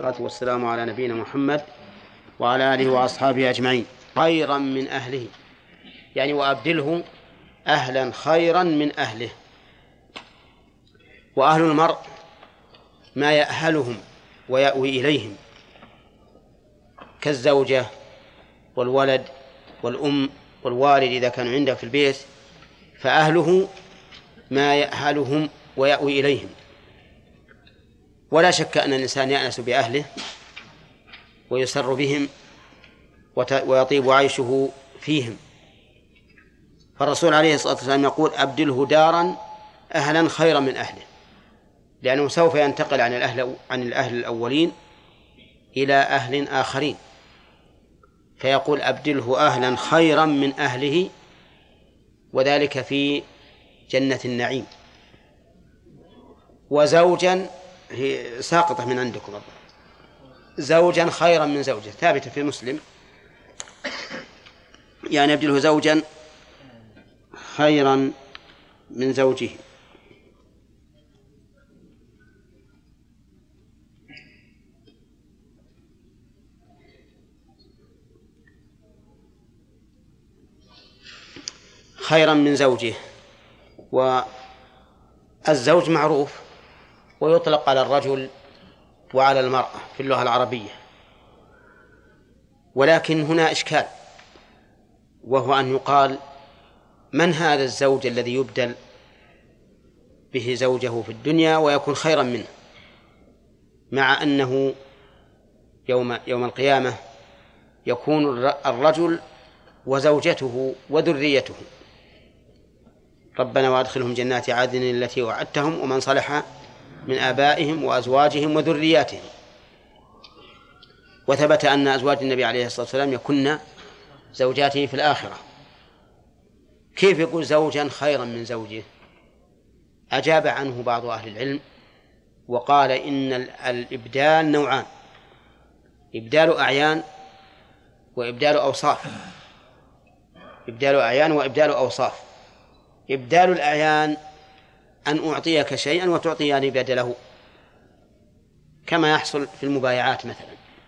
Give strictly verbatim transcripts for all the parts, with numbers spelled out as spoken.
والصلاة والسلام على نبينا محمد وعلى آله وأصحابه أجمعين. خيرا من أهله، يعني وأبدله أهلا خيرا من أهله. وأهل المرء ما يأهلهم ويأوي إليهم كالزوجة والولد والأم والوالد إذا كانوا عنده في البيت، فأهله ما يأهلهم ويأوي إليهم. ولا شك أن الإنسان يأنس بأهله ويسر بهم ويطيب عيشه فيهم. فالرسول عليه الصلاة والسلام يقول أبدله دارا أهلا خيرا من أهله، لأنه سوف ينتقل عن الأهل عن الأهل الأولين إلى أهل آخرين، فيقول أبدله أهلا خيرا من أهله، وذلك في جنة النعيم. وزوجا، هي ساقطة من عندكم، زوجا خيرا من زوجه، ثابتة في مسلم، يعني أبدله زوجا خيرا من زوجه. خيرا من زوجه. والزوج معروف ويطلق على الرجل وعلى المرأة في اللغة العربية، ولكن هنا إشكال، وهو أن يقال من هذا الزوج الذي يبدل به زوجه في الدنيا ويكون خيرا منه، مع أنه يوم, يوم القيامة يكون الرجل وزوجته وذريته. ربنا وأدخلهم جنات عدن التي وعدتهم ومن صلح من آبائهم وأزواجهم وذرياتهم. وثبت أن أزواج النبي عليه الصلاة والسلام يكن زوجاته في الآخرة. كيف يقول زوجا خيرا من زوجه؟ أجاب عنه بعض أهل العلم وقال إن الإبدال نوعان: إبدال أعيان وإبدال أوصاف. إبدال أعيان وإبدال أوصاف. إبدال الأعيان أن أعطيك شيئا وتعطيني بدله، كما يحصل في المبايعات مثلا،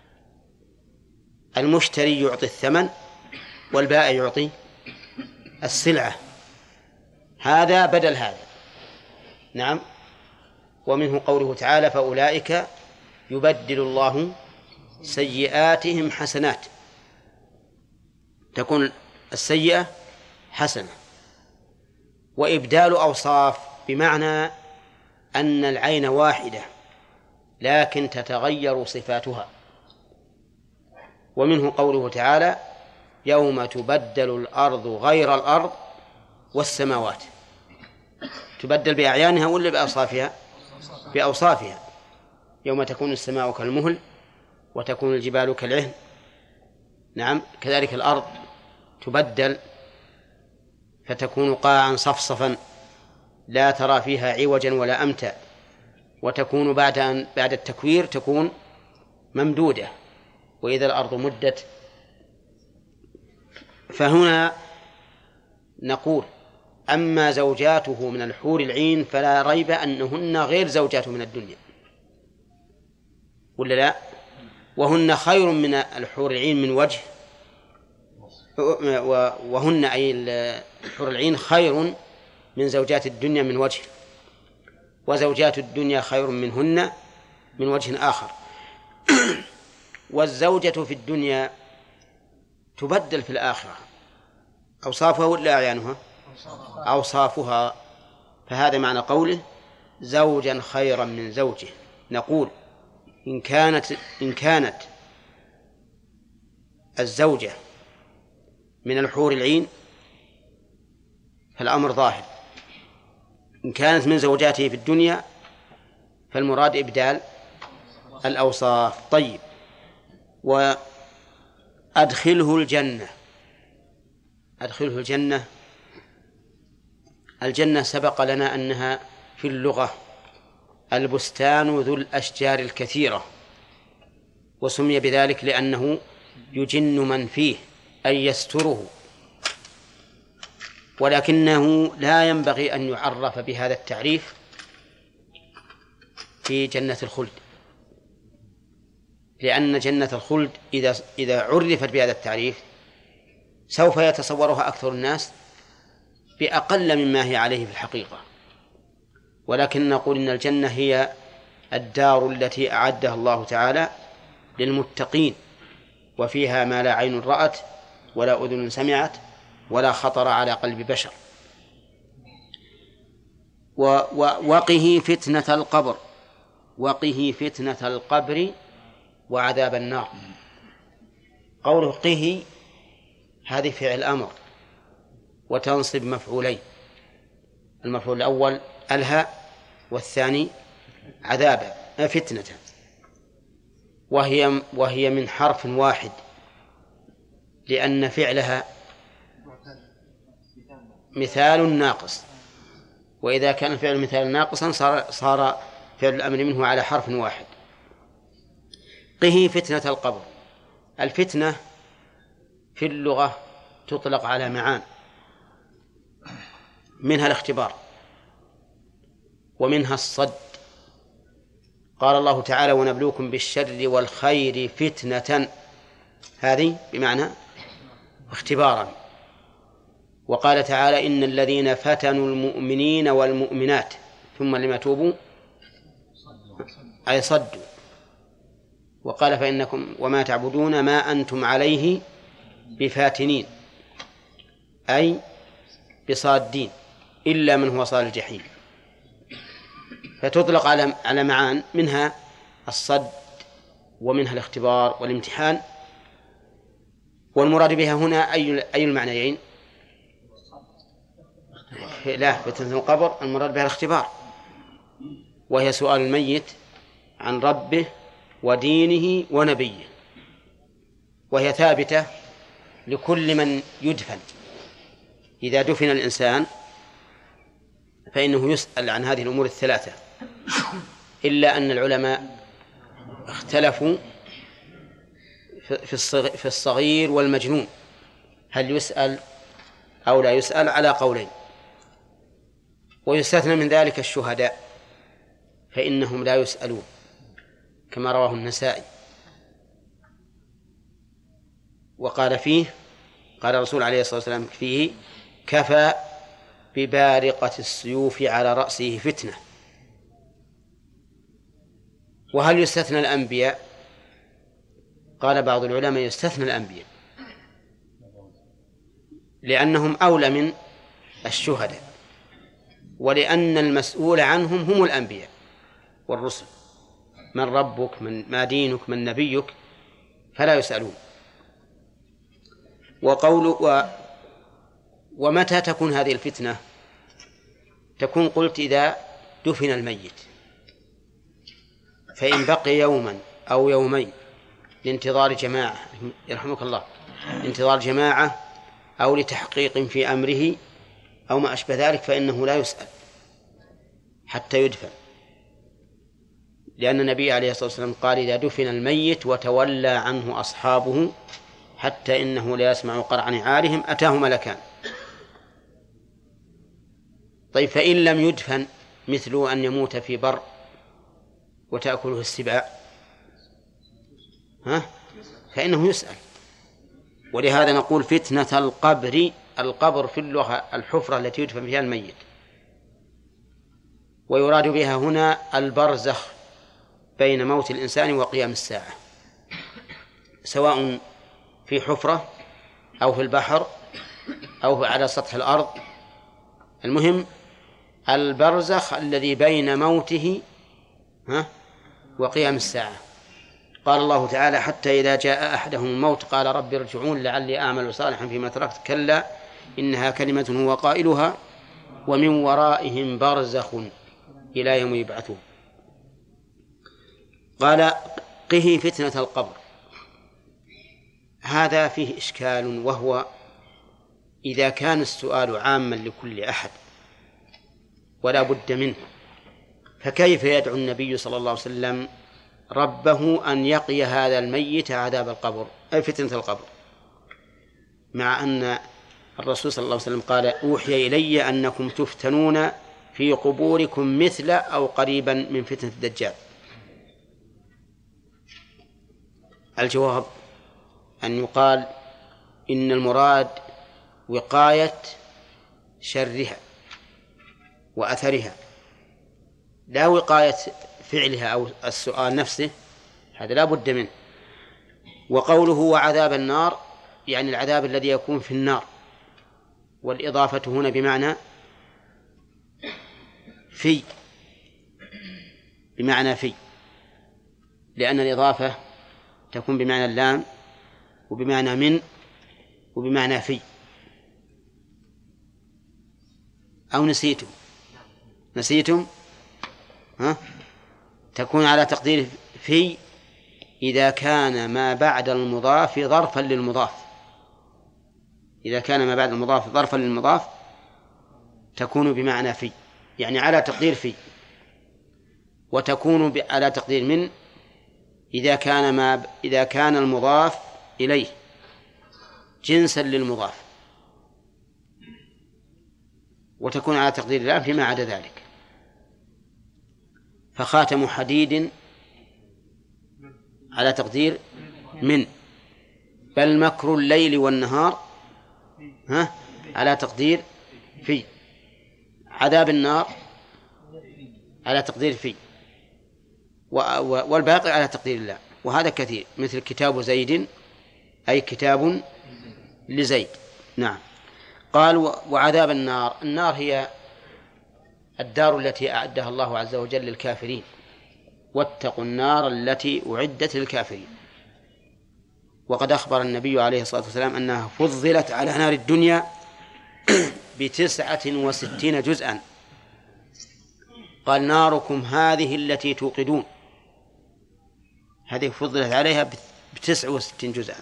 المشتري يعطي الثمن والبائع يعطي السلعة، هذا بدل هذا. نعم. ومنه قوله تعالى فأولئك يبدل الله سيئاتهم حسنات، تكون السيئة حسنة. وإبدال أوصاف بمعنى أن العين واحدة لكن تتغير صفاتها. ومنه قوله تعالى يوم تبدل الأرض غير الأرض والسماوات. تبدل بأعيانها ولا بأوصافها؟ بأوصافها. يوم تكون السماء كالمهل وتكون الجبال كالعهن. نعم. كذلك الأرض تبدل فتكون قاعا صفصفا لا ترى فيها عوجا ولا أمتا، وتكون بعد أن بعد التكوير تكون ممدودة، وإذا الأرض مدت. فهنا نقول أما زوجاته من الحور العين فلا ريب أنهن غير زوجاته من الدنيا، ولا لا؟ وهن خير من الحور العين من وجه، وهن أي الحور العين خير من زوجات الدنيا من وجه، وزوجات الدنيا خير منهن من وجه آخر. والزوجة في الدنيا تبدل في الآخرة، أوصافها ولا أعيانها؟ أوصافها. فهذا معنى قوله زوجا خيرا من زوجه. نقول إن كانت إن كانت الزوجة من الحور العين فالأمر ظاهر، إن كانت من زوجاته في الدنيا فالمراد إبدال الأوصاف. طيب. وأدخله الجنة. أدخله الجنة. الجنة سبق لنا أنها في اللغة البستان ذو الأشجار الكثيرة، وسمي بذلك لأنه يجن من فيه أي يستره، ولكنه لا ينبغي أن يعرف بهذا التعريف في جنة الخلد، لأن جنة الخلد إذا إذا عرفت بهذا التعريف سوف يتصورها أكثر الناس بأقل مما هي عليه في الحقيقة، ولكن نقول إن الجنة هي الدار التي أعدها الله تعالى للمتقين، وفيها ما لا عين رأت ولا أذن سمعت ولا خطر على قلب بشر. ووقه فتنة القبر، وقه فتنة القبر وعذاب النار. قوله قه هذه فعل أمر وتنصب مفعولين، المفعول الأول الهاء والثاني عذابا فتنة، وهي وهي من حرف واحد لأن فعلها مثال ناقص، وإذا كان الفعل مثال ناقصا صار صار فعل الأمر منه على حرف واحد. قه فتنة القبر. الفتنة في اللغة تطلق على معان، منها الاختبار ومنها الصد. قال الله تعالى ونبلوكم بالشر والخير فتنة، هذه بمعنى اختبارا. وقال تعالى إن الذين فتنوا المؤمنين والمؤمنات ثم لم يتوبوا أي صدوا. وقال فإنكم وما تعبدون ما أنتم عليه بفاتنين أي بصادين إلا من هو صال الجحيم. فتطلق على على معان، منها الصد ومنها الاختبار والامتحان. والمراد بها هنا أي أي المعنيين؟ لا، فتنة القبر المراد بها الاختبار، وهي سؤال الميت عن ربه ودينه ونبيه، وهي ثابتة لكل من يدفن. إذا دفن الإنسان فإنه يسأل عن هذه الأمور الثلاثة، إلا أن العلماء اختلفوا في الصغير والمجنون هل يسأل أو لا يسأل على قولين. ويستثنى من ذلك الشهداء فإنهم لا يسألون كما رواه النسائي. وقال فيه قال الرسول عليه الصلاة والسلام فيه كفى ببارقة السيوف على رأسه فتنة. وهل يستثنى الأنبياء؟ قال بعض العلماء يستثنى الأنبياء لأنهم أولى من الشهداء، ولأن المسؤول عنهم هم الأنبياء والرسل، من ربك من ما دينك من نبيك، فلا يسألون. وقول و ومتى تكون هذه الفتنة؟ تكون قلت إذا دفن الميت، فإن بقي يوما أو يومين لانتظار جماعة يرحمك الله لانتظار جماعة أو لتحقيق في أمره أو ما أشبه ذلك فإنه لا يسأل حتى يدفن، لأن النبي عليه الصلاة والسلام قال إذا دفن الميت وتولى عنه أصحابه حتى إنه لا يسمع قرع نعالهم أتاه ملكان. طيب فإن لم يدفن مثل أن يموت في بر وتأكله السباع ها فإنه يسأل. ولهذا نقول فتنة القبر. القبر في اللغة الحفرة التي يدفن فيها الميت، ويراد بها هنا البرزخ بين موت الإنسان وقيام الساعة، سواء في حفرة أو في البحر أو على سطح الأرض. المهم البرزخ الذي بين موته ها وقيام الساعة. قال الله تعالى حتى إذا جاء أحدهم الموت قال رب ارجعون لعلي أعمل صالحا فيما تركت كلا إنها كلمة هو قائلها ومن ورائهم برزخ إلى يوم يبعثون. قال قه فتنة القبر. هذا فيه إشكال، وهو إذا كان السؤال عاما لكل أحد ولا بد منه، فكيف يدعو النبي صلى الله عليه وسلم ربه أن يقي هذا الميت عذاب القبر أي فتنة القبر، مع أن الرسول صلى الله عليه وسلم قال أوحي إلي أنكم تفتنون في قبوركم مثل أو قريبا من فتنة الدجال. الجواب أن يقال إن المراد وقاية شرها وأثرها، لا وقاية فعلها أو السؤال نفسه، هذا لا بد منه. وقوله وعذاب النار يعني العذاب الذي يكون في النار، والإضافة هنا بمعنى في بمعنى في لأن الإضافة تكون بمعنى اللام وبمعنى من وبمعنى في. أو نسيتم نسيتم ها؟ تكون على تقدير في إذا كان ما بعد المضاف ظرفا للمضاف. إذا كان ما بعد المضاف ظرفا للمضاف تكون بمعنى في، يعني على تقدير في. وتكون على تقدير من إذا كان ما إذا كان المضاف إليه جنسا للمضاف، وتكون على تقدير الله فيما عدا ذلك. فخاتم حديد على تقدير من، بل مكر الليل والنهار ها على تقدير في، عذاب النار على تقدير في، والباقي على تقدير الله. وهذا كثير، مثل كتاب زيد أي كتاب لزيد. نعم. قال وعذاب النار، النار هي الدار التي أعدها الله عز وجل للكافرين، واتقوا النار التي أعدت للكافرين. وقد أخبر النبي عليه الصلاة والسلام أنها فضلت على نار الدنيا بتسعة وستين جزءا. قال ناركم هذه التي توقدون، هذه فضلت عليها بتسعة وستين جزءا،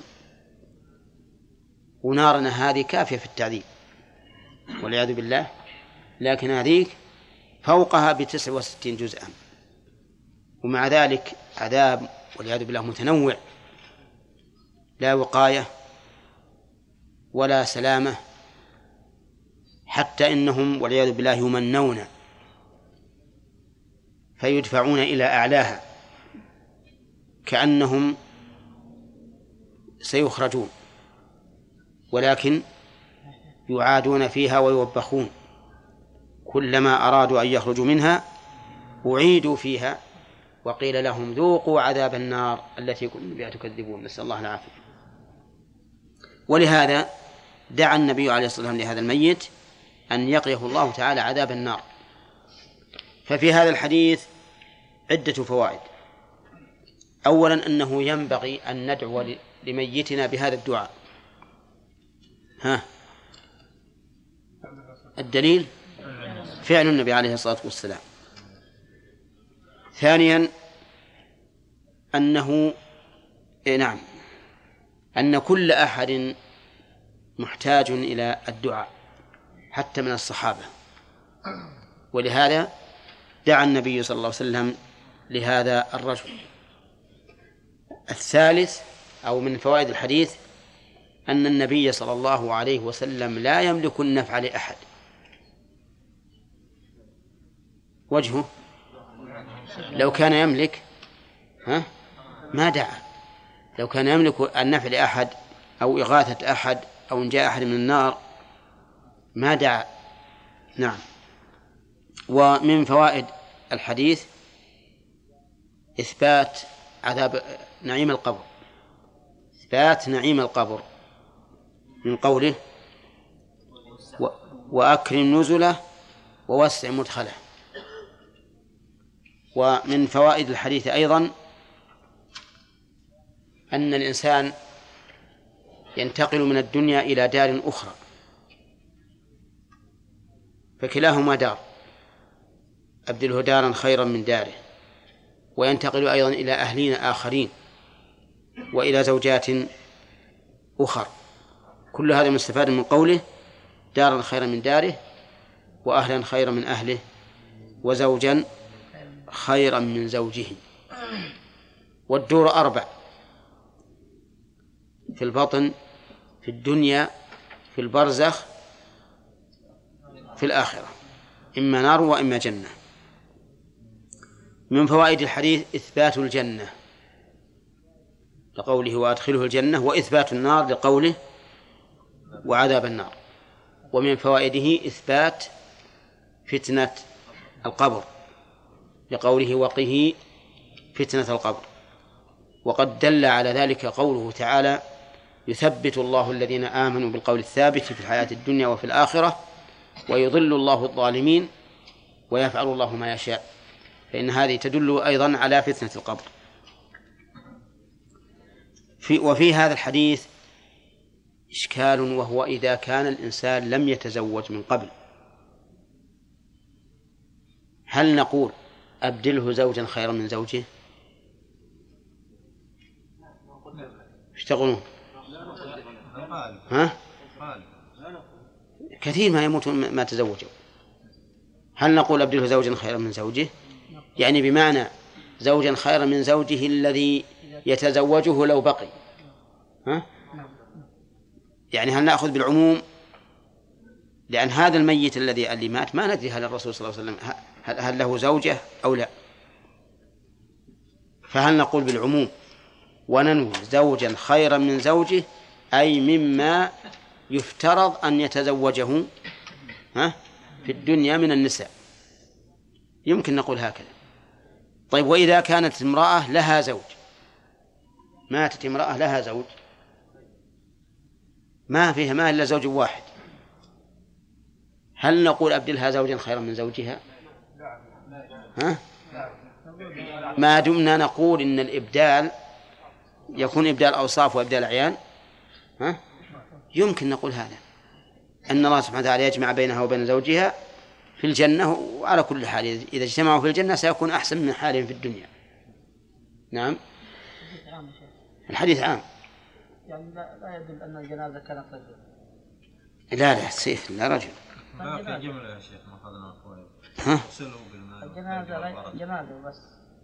ونارنا هذه كافية في التعذيب والعياذ بالله، لكن هذه فوقها بتسعة وستين جزءا. ومع ذلك عذاب والعياذ بالله متنوع، لا وقاية ولا سلامة، حتى إنهم والعياذ بالله يمنون فيدفعون إلى أعلاها كأنهم سيخرجون، ولكن يعادون فيها ويوبخون. كلما أرادوا أن يخرجوا منها أعيدوا فيها وقيل لهم ذوقوا عذاب النار التي كنتم بها تكذبون، نسأل الله العافية. ولهذا دعا النبي عليه الصلاة والسلام لهذا الميت أن يقيه الله تعالى عذاب النار. ففي هذا الحديث عدة فوائد. أولا أنه ينبغي أن ندعو لميتنا بهذا الدعاء. ها الدليل فعل النبي عليه الصلاة والسلام. ثانيا أنه إيه نعم أن كل أحد محتاج إلى الدعاء حتى من الصحابة، ولهذا دعا النبي صلى الله عليه وسلم لهذا الرجل. الثالث أو من فوائد الحديث أن النبي صلى الله عليه وسلم لا يملك النفع لأحد. وجهه لو كان يملك ها ما دعا، لو كان يملك النفع لأحد أو إغاثة أحد أو إنجاء أحد من النار ما دعا. نعم. ومن فوائد الحديث إثبات عذاب نعيم القبر، إثبات نعيم القبر من قوله وأكرم نزله ووسع مدخله. ومن فوائد الحديث أيضا أن الإنسان ينتقل من الدنيا إلى دار أخرى، فكلاهما دار، أبدله دارا خيرا من داره. وينتقل أيضا إلى أهلين آخرين وإلى زوجات أخر. كل هذا مستفاد من قوله دارا خيرا من داره، وأهلا خيرا من أهله، وزوجا خيرا من زوجه. والدور أربع: في البطن، في الدنيا، في البرزخ، في الآخرة، إما نار وإما جنة. من فوائد الحديث إثبات الجنة، لقوله وأدخله الجنة، وإثبات النار لقوله وعذاب النار. ومن فوائده إثبات فتنة القبر لقوله وقه فتنة القبر. وقد دل على ذلك قوله تعالى يثبت الله الذين آمنوا بالقول الثابت في الحياة الدنيا وفي الآخرة ويضل الله الظالمين ويفعل الله ما يشاء. فإن هذه تدل أيضا على فتنة القبر. في وفي هذا الحديث إشكال، وهو إذا كان الإنسان لم يتزوج من قبل، هل نقول أبدله زوجا خيرا من زوجه؟ ايش تقولون؟ ها؟ كثير ما يموت ما تزوجوا. هل نقول أبدله زوجا خيرا من زوجه؟ يعني بمعنى زوجا خيرا من زوجه الذي يتزوجه لو بقي. ها؟ يعني هل نأخذ بالعموم؟ لأن هذا الميت الذي اللي مات ما ندري هل الرسول صلى الله عليه وسلم هل, هل له زوجة أو لا. فهل نقول بالعموم وننوي زوجا خيرا من زوجه أي مما يفترض أن يتزوجه ها في الدنيا من النساء؟ يمكن نقول هكذا. طيب وإذا كانت امرأة لها زوج، ماتت امرأة لها زوج ما فيها ما إلا زوج واحد، هل نقول أبدلها زوجا خيرا من زوجها؟ ها؟ ما دمنا نقول إن الإبدال يكون إبدال أوصاف وإبدال أعيان، ها؟ يمكن نقول هذا أن الله سبحانه وتعالى يجمع بينها وبين زوجها في الجنة، وعلى كل حال إذا اجتمعوا في الجنة سيكون أحسن من حالهم في الدنيا. نعم. الحديث عام، يعني لا, لا يدل أن الجنازة كانت رجل. لا لا سيف لا رجل. ما في جملة يا شيخ ما أخذنا فوائد. ها؟ الجنازة جنازة بس.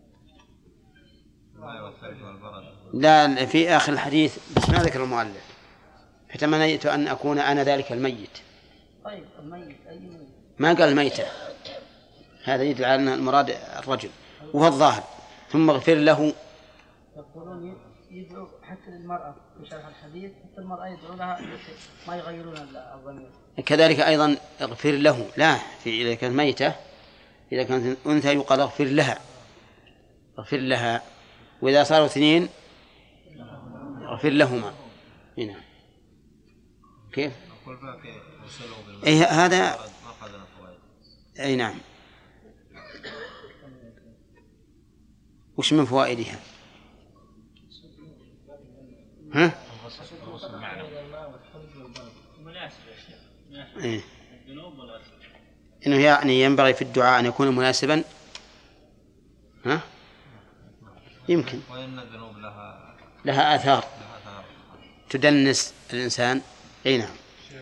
لا في آخر الحديث بس ما ذكر المؤلف فتمنيت أن أكون أنا ذلك الميت. طيب الميت أي ميت؟ ما قال الميتة، هذا يدل على أن المراد الرجل وهو الظاهر. ثم اغفر له. يقولون يدعو حتى للمرأة في شرح الحديث، حتى المرأة يدعو لها ما يغيرون الضمير. كذلك أيضا اغفر له، لا في إذا كانت ميتة، إذا كانت أنثى يقال اغفر لها، اغفر لها. وإذا صاروا اثنين اغفر لهما. هنا كيف؟ أي هذا. أي نعم. وش من فوائدها؟ ها؟ إيه؟ إنه يعني ينبغي في الدعاء أن يكون مناسبا. ها؟ يمكن. وإن الذنوب لها لها آثار تدنس الإنسان. أي نعم.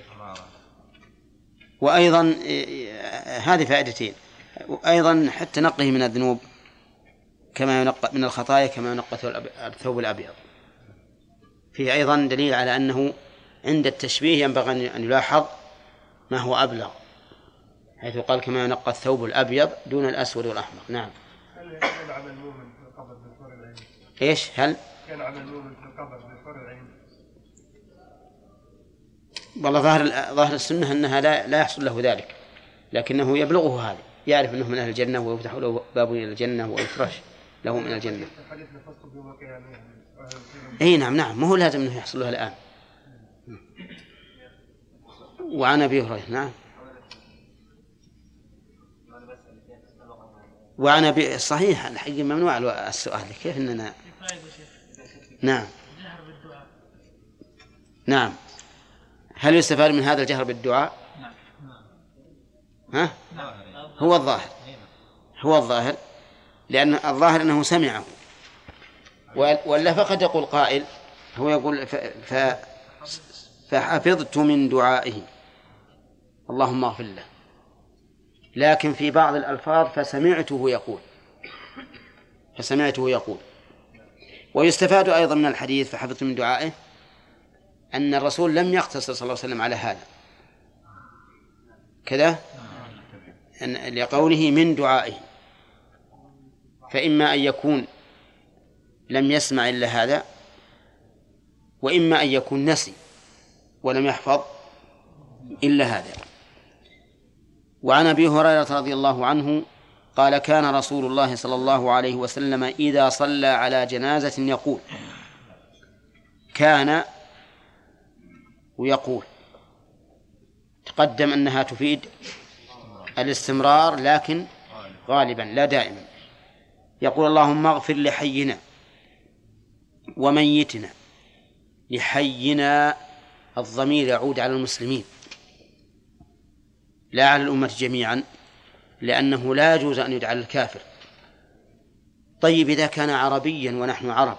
وأيضا هذه فائدتين، وأيضا حتى نقه من الذنوب كما ينقى من الخطايا كما ينقى الثوب الأبيض. فيه أيضا دليل على أنه عند التشبيه ينبغي أن يلاحظ ما هو أبلغ، حيث قال كما ينقى الثوب الأبيض دون الأسود والأحمر. نعم. هل يلعب المؤمن في القبر بحور العين؟ إيش هل يلعب المؤمن في القبر بحور العين؟ والله ظاهر ظاهر السنة أنها لا لا يحصل له ذلك، لكنه يبلغه هذا، يعرف أنه من أهل الجنة ويفتح له باب إلى الجنة ويفرش له من الجنة. أي نعم نعم، ما هو لازم أنه يحصل له الآن. وعن أبي هريرة. نعم. وعن أبي صحيح الحقيقة ممنوع السؤال، كيف أننا نعم نعم. هل يستفاد من هذا الجهر بالدعاء؟ ها؟ هو الظاهر هو الظاهر لأن الظاهر أنه سمعه، ولا فقد يقول قائل هو يقول ف... ف... فحفظت من دعائه اللهم اغفر له، لكن في بعض الألفاظ فسمعته يقول فسمعته يقول. ويستفاد أيضا من الحديث فحفظت من دعائه أن الرسول لم يقتصر صلى الله عليه وسلم على هذا كذا، أن لقوله من دعائه، فإما أن يكون لم يسمع إلا هذا، وإما أن يكون نسي ولم يحفظ إلا هذا. وعن أبي هريرة رضي الله عنه قال كان رسول الله صلى الله عليه وسلم إذا صلى على جنازة يقول كان ويقول تقدم أنها تفيد الاستمرار لكن غالبا لا دائما. يقول اللهم اغفر لحينا وميتنا. لحينا الضمير يعود على المسلمين لا على الأمة جميعا، لأنه لا يجوز أن يدعى الكافر. طيب إذا كان عربيا ونحن عرب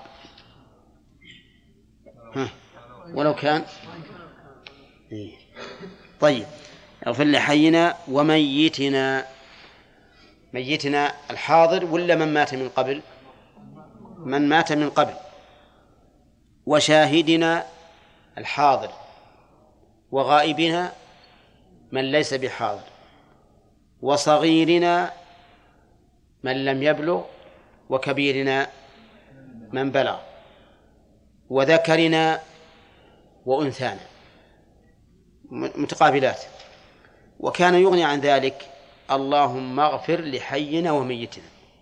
ها ولو كان إيه. طيب اغفر لحينا وميتنا. ميتنا الحاضر ولا من مات من قبل؟ من مات من قبل. وشاهدنا الحاضر، وغائبنا من ليس بحاضر، وصغيرنا من لم يبلغ، وكبيرنا من بلغ، وذكرنا وأنثانا متقابلات. وكان يغني عن ذلك اللهم اغفر لحينا وميتنا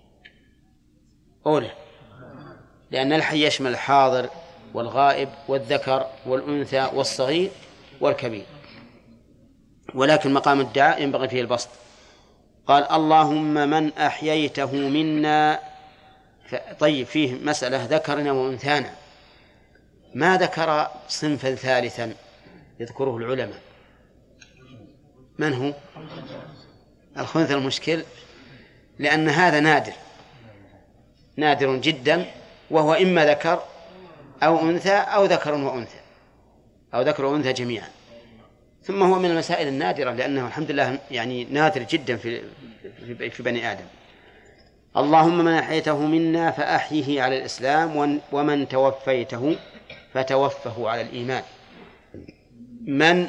أولى، لأن الحي يشمل الحاضر والغائب والذكر والأنثى والصغير والكبير، ولكن مقام الدعاء ينبغي فيه البسط. قال اللهم من أحييته منا. طيب فيه مسألة ذكرنا وأنثانا، ما ذكر صنفا ثالثا يذكره العلماء. من هو الخنث المشكل؟ لأن هذا نادر نادر جدا، وهو إما ذكر أو أنثى أو ذكر وأنثى أو ذكر وأنثى جميعا. ثم هو من المسائل النادرة لأنه الحمد لله يعني نادر جدا في في بني آدم. اللهم من أحييته منا فأحيه على الإسلام ومن توفيته فتوفه على الإيمان. من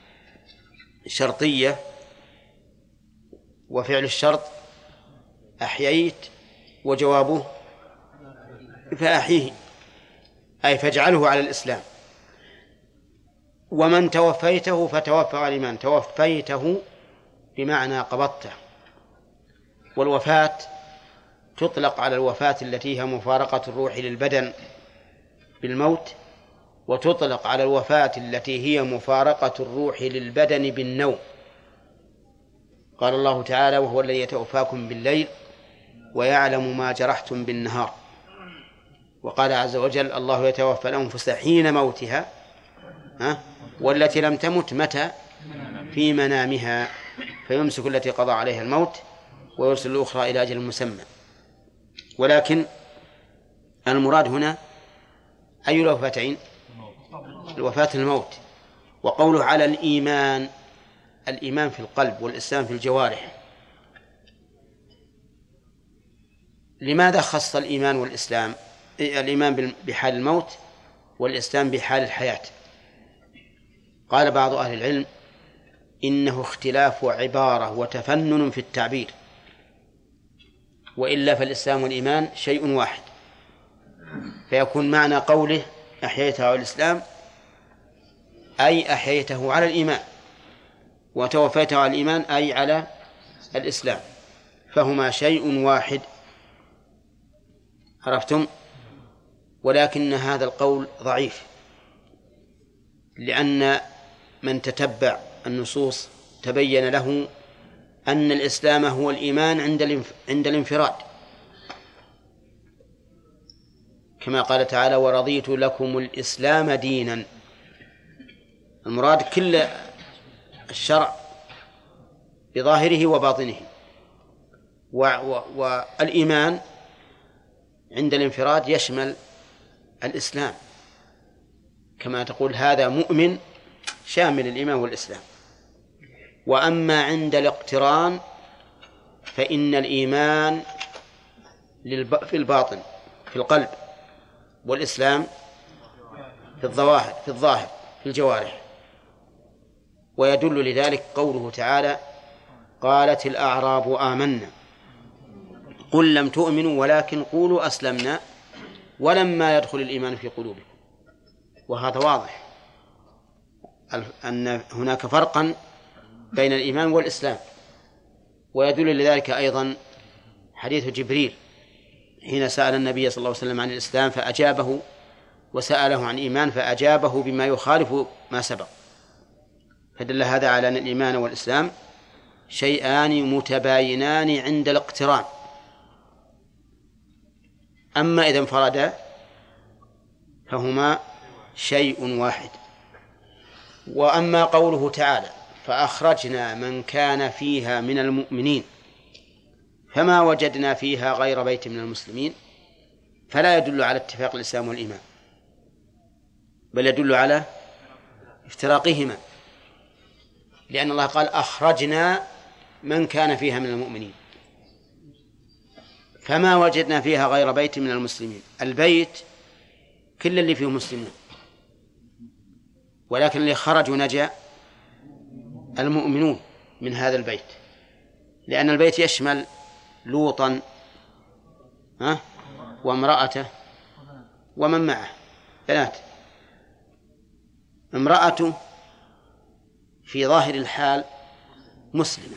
شرطية وفعل الشرط أحييت، وجوابه فأحيه أي فاجعله على الإسلام. ومن توفيته فتوفى على الإيمان. توفيته بمعنى قبضته، والوفاة تطلق على الوفاة التي هي مفارقة الروح للبدن بالموت، وتطلق على الوفاة التي هي مفارقة الروح للبدن بالنوم. قال الله تعالى وهو الذي يتوفاكم بالليل ويعلم ما جرحتم بالنهار. وقال عز وجل الله يتوفى الأنفس حين موتها ها والتي لم تمت متى؟ في منامها، فيمسك التي قضى عليها الموت ويرسل الأخرى إلى أجل مسمى. ولكن المراد هنا أي الوفاتين؟ الوفاة الموت. وقوله على الإيمان، الإيمان في القلب والإسلام في الجوارح. لماذا خص الإيمان والإسلام الإيمان بحال الموت والإسلام بحال الحياة؟ قال بعض أهل العلم إنه اختلاف عبارة وتفنن في التعبير، وإلا فالإسلام والإيمان شيء واحد، فيكون معنى قوله أحييته على الإسلام أي أحييته على الإيمان، وتوفيته على الإيمان أي على الإسلام، فهما شيء واحد. عرفتم؟ ولكن هذا القول ضعيف، لأن من تتبع النصوص تبين له أن الإسلام هو الإيمان عند عند الانفراد، كما قال تعالى ورضيت لكم الإسلام دينا. المراد كل الشرع بظاهره وباطنه، والإيمان عند الانفراد يشمل الإسلام، كما تقول هذا مؤمن شامل الإيمان والإسلام. وأما عند الاقتران فإن الإيمان في الباطن في القلب، والإسلام في الظواهر في الظاهر في الجوارح. ويدل لذلك قوله تعالى قالت الأعراب آمنا قل لم تؤمنوا ولكن قولوا أسلمنا ولما يدخل الإيمان في قلوبكم. وهذا واضح أن هناك فرقا بين الإيمان والإسلام. ويدل لذلك أيضا حديث جبريل حين سأل النبي صلى الله عليه وسلم عن الإسلام فأجابه، وسأله عن الإيمان فأجابه بما يخالف ما سبق، فدل هذا على أن الإيمان والإسلام شيئان متباينان عند الاقتران. أما إذا انفردا فهما شيء واحد. وأما قوله تعالى فأخرجنا من كان فيها من المؤمنين فما وجدنا فيها غير بيت من المسلمين، فلا يدل على اتفاق الإسلام والإيمان، بل يدل على افتراقهما، لأن الله قال أخرجنا من كان فيها من المؤمنين فما وجدنا فيها غير بيت من المسلمين. البيت كل اللي فيه مسلمون، ولكن اللي خرجوا نجا المؤمنون من هذا البيت، لأن البيت يشمل لوطا ها وامرأته ومن معه بنات. امرأته في ظاهر الحال مسلمة،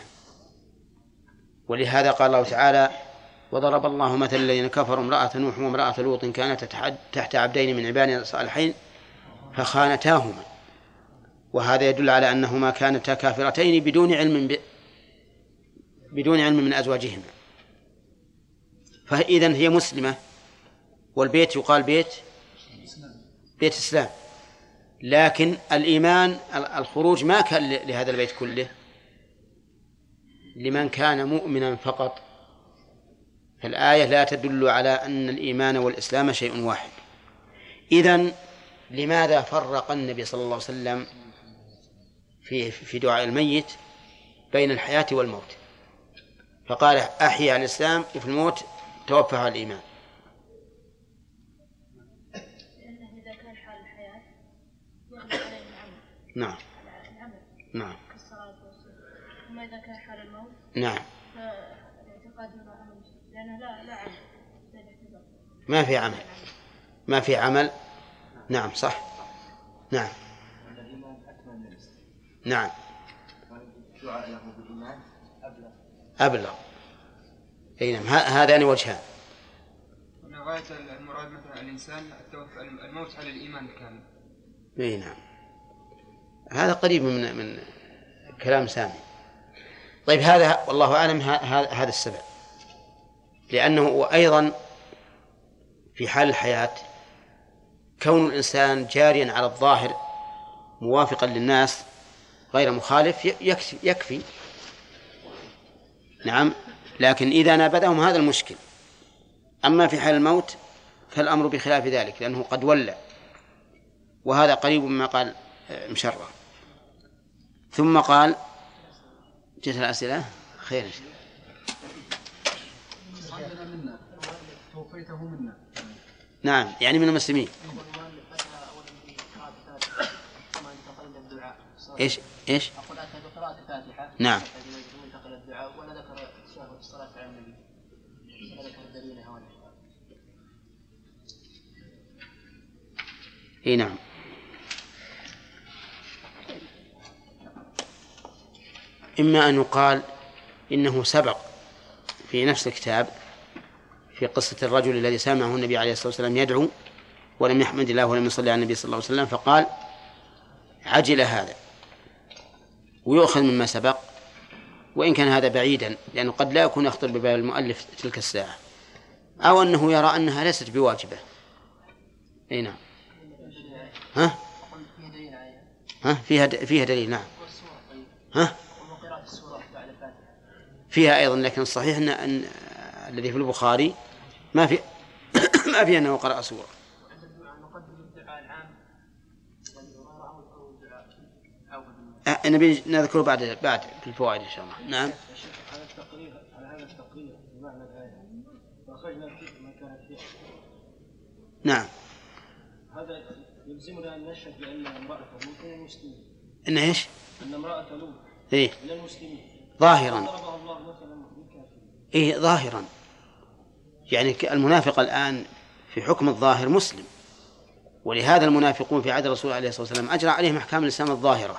ولهذا قال الله تعالى وضرب الله مثل الذين كفروا امرأة نوح وامرأة لوط كانت تحت عبدين من عبادنا الصالحين فخانتاهما، وهذا يدل على أنهما كانتا كافرتين بدون علم ب... بدون علم من أزواجهما، فإذن هي مسلمة، والبيت يقال بيت بيت إسلام. لكن الإيمان الخروج ما كان لهذا البيت كله، لمن كان مؤمنا فقط، فالآية لا تدل على أن الإيمان والإسلام شيء واحد. إذن لماذا فرق النبي صلى الله عليه وسلم في في دعاء الميت بين الحياة والموت، فقال أحيا على الإسلام وفي الموت توفى على الإيمان؟ لأنه إذا كان حال الحياة يغلب عليه العمل. نعم العمل نعم كالصلاة والصلاة. أما إذا كان حال الموت نعم فالاعتقاد هنا عمل، لأنه لا لا عمل، لا الاعتبار. ما في عمل ما في عمل نعم صح. نعم نعم أبلغ. أي نعم، هذان وجهان. من غاية المراد مثلا الإنسان الموت على الإيمان الكامل. أي نعم، هذا قريب من من كلام سامي. طيب هذا والله أعلم هذا السبب، لأنه أيضا في حال الحياة كون الإنسان جاريا على الظاهر موافقا للناس غير مخالف يكفي, يكفي. نعم، لكن إذا نابذهم هذا المشكل. أما في حال الموت فالأمر بخلاف ذلك، لأنه قد ولى، وهذا قريب مما قال مشرع. ثم قال جت الأسئلة خير. نعم، يعني من المسلمين. إيش إيش؟ أقول أتى بقراءة الفاتحة. نعم. منتقل الدعاء ولا ذكر التشهد الصلاة على النبي. ولا ذكر الدليل هون. إيه نعم. إما أن يقال إنه سبق في نفس الكتاب في قصة الرجل الذي سمعه النبي عليه الصلاة والسلام يدعو ولم يحمد الله ولم يصلي على النبي صلى الله عليه وسلم، فقال عجل هذا، ويؤخذ مما سبق، وإن كان هذا بعيدا لأنه قد لا يكون يخطر ببال المؤلف تلك الساعة، أو أنه يرى أنها ليست بواجبة. أي نعم. ها؟ ها فيها فيها دليل. نعم. ها؟ فيها أيضا، لكن الصحيح أن, أن الذي في البخاري ما في ما في أنه قرأ سورة. النبي نذكره بعد بعد في الفوائد إن شاء الله. نعم. على التقرير على هذا التقرير بمعنى الآية فأخرجنا ما كانت فيه. نعم. هذا يلزمنا أن نشهد بأن امرأة لوط من المسلمين. إن إيش؟ أن امرأة لوط إيه؟ من المسلمين. ظاهرا. ضربها الله مثلا بالكافرين. إيه ظاهرا. يعني المنافق الآن في حكم الظاهر مسلم، ولهذا المنافقون في عهد الرسول عليه الصلاة والسلام أجرى عليهم أحكام الإسلام الظاهرة.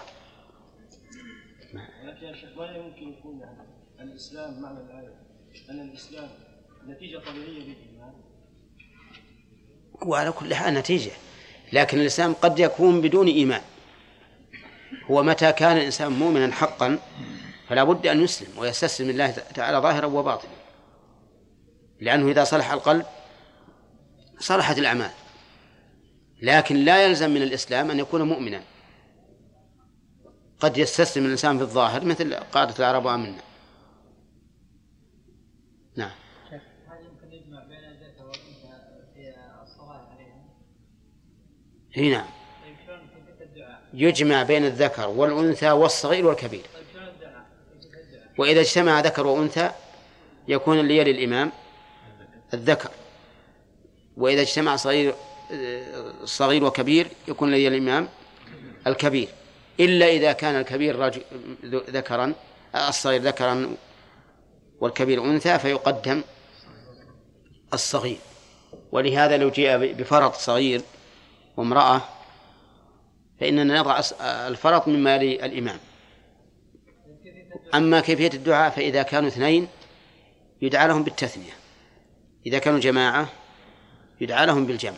لكن يا شيخ ما يمكن يكون يعني الإسلام معنى الآية أن الإسلام نتيجة طبيعية للإيمان. وعلى كل حال نتيجة، لكن الإسلام قد يكون بدون إيمان. هو متى كان الإنسان مؤمنا حقا فلا بد أن يسلم ويستسلم لله تعالى ظاهرا وباطنا، لأنه إذا صلح القلب صلحت الأعمال. لكن لا يلزم من الإسلام أن يكون مؤمنا، قد يستسلم الإنسان في الظاهر مثل قالت العرب آمنا. نعم. هل يمكن يجمع بين الذكر والأنثى في الصلاة عليها؟ هي نعم، يجمع بين الذكر والأنثى والصغير والكبير. وإذا اجتمع ذكر وأنثى يكون اللي يلي الإمام الذكر، وإذا اجتمع صغير صغير وكبير يكون اللي يلي الإمام الكبير، إلا إذا كان الكبير رجل ذكرا الصغير ذكرا والكبير أنثى فيقدم الصغير. ولهذا لو جاء بفرط صغير وامرأة فإننا نضع الفرط مما يلي الإمام. أما كيفية الدعاء فإذا كانوا اثنين يدعى لهم بالتثنية، إذا كانوا جماعة يدعى لهم بالجمع.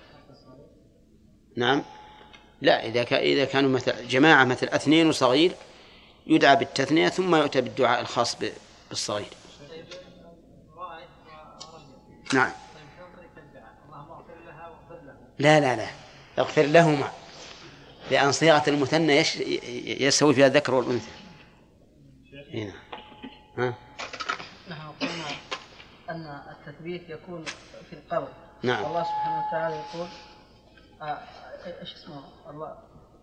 نعم، لا، إذا إذا كانوا مثل جماعة مثل اثنين وصغير يدعى بالتثنية ثم يؤتى بالدعاء الخاص بالصغير. نعم. لا لا لا اغفر لهما، لأن صيغة المثنى يش... يسوي فيها الذكر والأنثى. هنا ها؟ نحن قلنا أن التثبيت يكون في القبر. نعم. الله سبحانه وتعالى يقول آه... إيش اسمه الله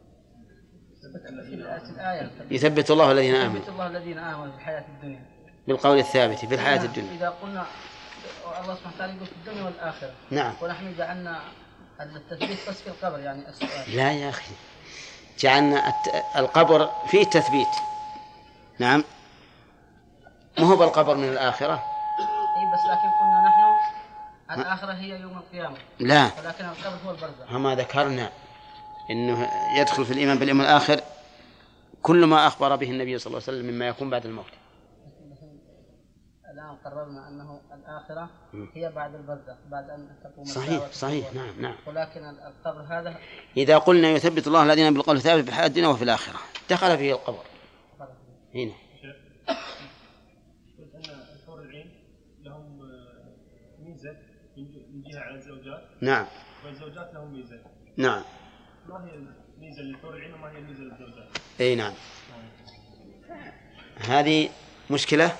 في الآية يثبت الله الذين آمنوا يثبت الله الذين آمنوا في الحياة الدنيا بالقول الثابت في الحياة الدنيا. إذا قلنا الله سبحانه وتعالى يقول في الدنيا والآخرة. نعم. ونحن جعلنا التثبيت بس في القبر يعني السؤال. لا يا أخي، جعلنا القبر فيه تثبيت. نعم، ما هو بالقبر من الآخرة. إيه بس لكن قلنا نحن الآخرة هي يوم القيامة. لا، ولكن القبر هو البرزخ. وما ذكرنا إنه يدخل في الإيمان باليوم الآخر كل ما أخبر به النبي صلى الله عليه وسلم مما يكون بعد الموت. الآن قررنا أنه الآخرة هي بعد البرزخ، بعد أن تقوم. صحيح صحيح. نعم نعم. ولكن القبر هذا إذا قلنا يثبت الله الذين بالقول الثابت في الحياة الدنيا وفي الآخرة دخل فيه القبر. هنا قلت أن الحور العين لهم ميزة من جهة على الزوجات. نعم. والزوجات لهم ميزة. نعم. ما هي الميزة للحور العين وما هي الميزة للزوجات؟ أي نعم. هذه مشكلة.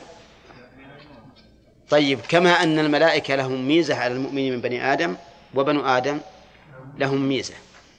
طيب، كما أن الملائكة لهم ميزة على المؤمنين من بني آدم وبنو آدم لهم ميزة،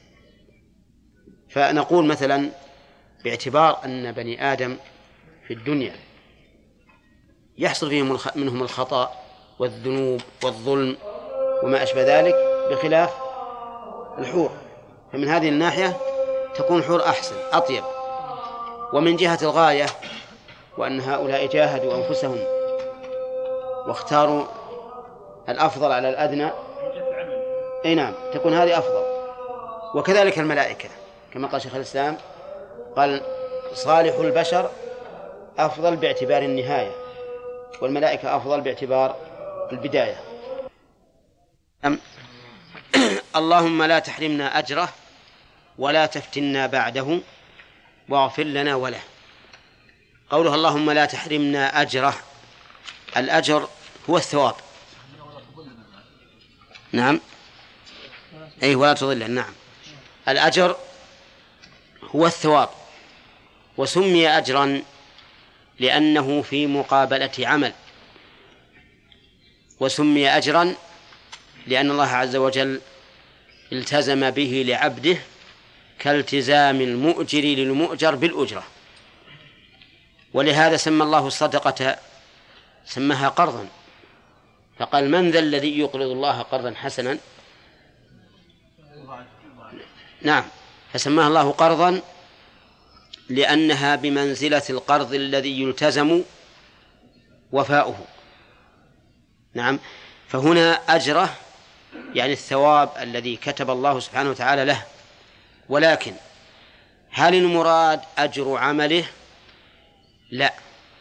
فنقول مثلا باعتبار أن بني آدم في الدنيا يحصل فيهم منهم الخطأ والذنوب والظلم وما أشبه ذلك بخلاف الحور، فمن هذه الناحية تكون الحور أحسن أطيب. ومن جهة الغاية وأن هؤلاء جاهدوا أنفسهم واختاروا الأفضل على الأدنى، أي نعم تكون هذه أفضل. وكذلك الملائكة كما قال شيخ الإسلام، قال صالح البشر أفضل باعتبار النهاية والملائكة أفضل باعتبار البداية. اللهم لا تحرمنا أجره ولا تفتنا بعده واغفر لنا وله. قولها اللهم لا تحرمنا أجره، الأجر هو الثواب. نعم، أي ولا تضل. نعم، الأجر هو الثواب، وسمي أجرا لأنه في مقابلة عمل، وسمي أجرا لأن الله عز وجل التزم به لعبده كالتزام المؤجر للمؤجر بالأجرة. ولهذا سمى الله الصدقة سماها قرضا، فقال من ذا الذي يقرض الله قرضا حسنا. نعم، فسماها الله قرضا لأنها بمنزلة القرض الذي يلتزم وفاؤه. نعم، فهنا أجره يعني الثواب الذي كتب الله سبحانه وتعالى له. ولكن هل المراد أجر عمله؟ لا،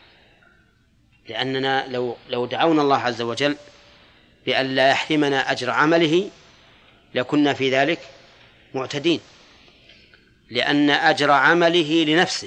لأننا لو لو دعونا الله عز وجل بأن لا يحرمنا أجر عمله لكنا في ذلك معتدين، لأن أجر عمله لنفسه،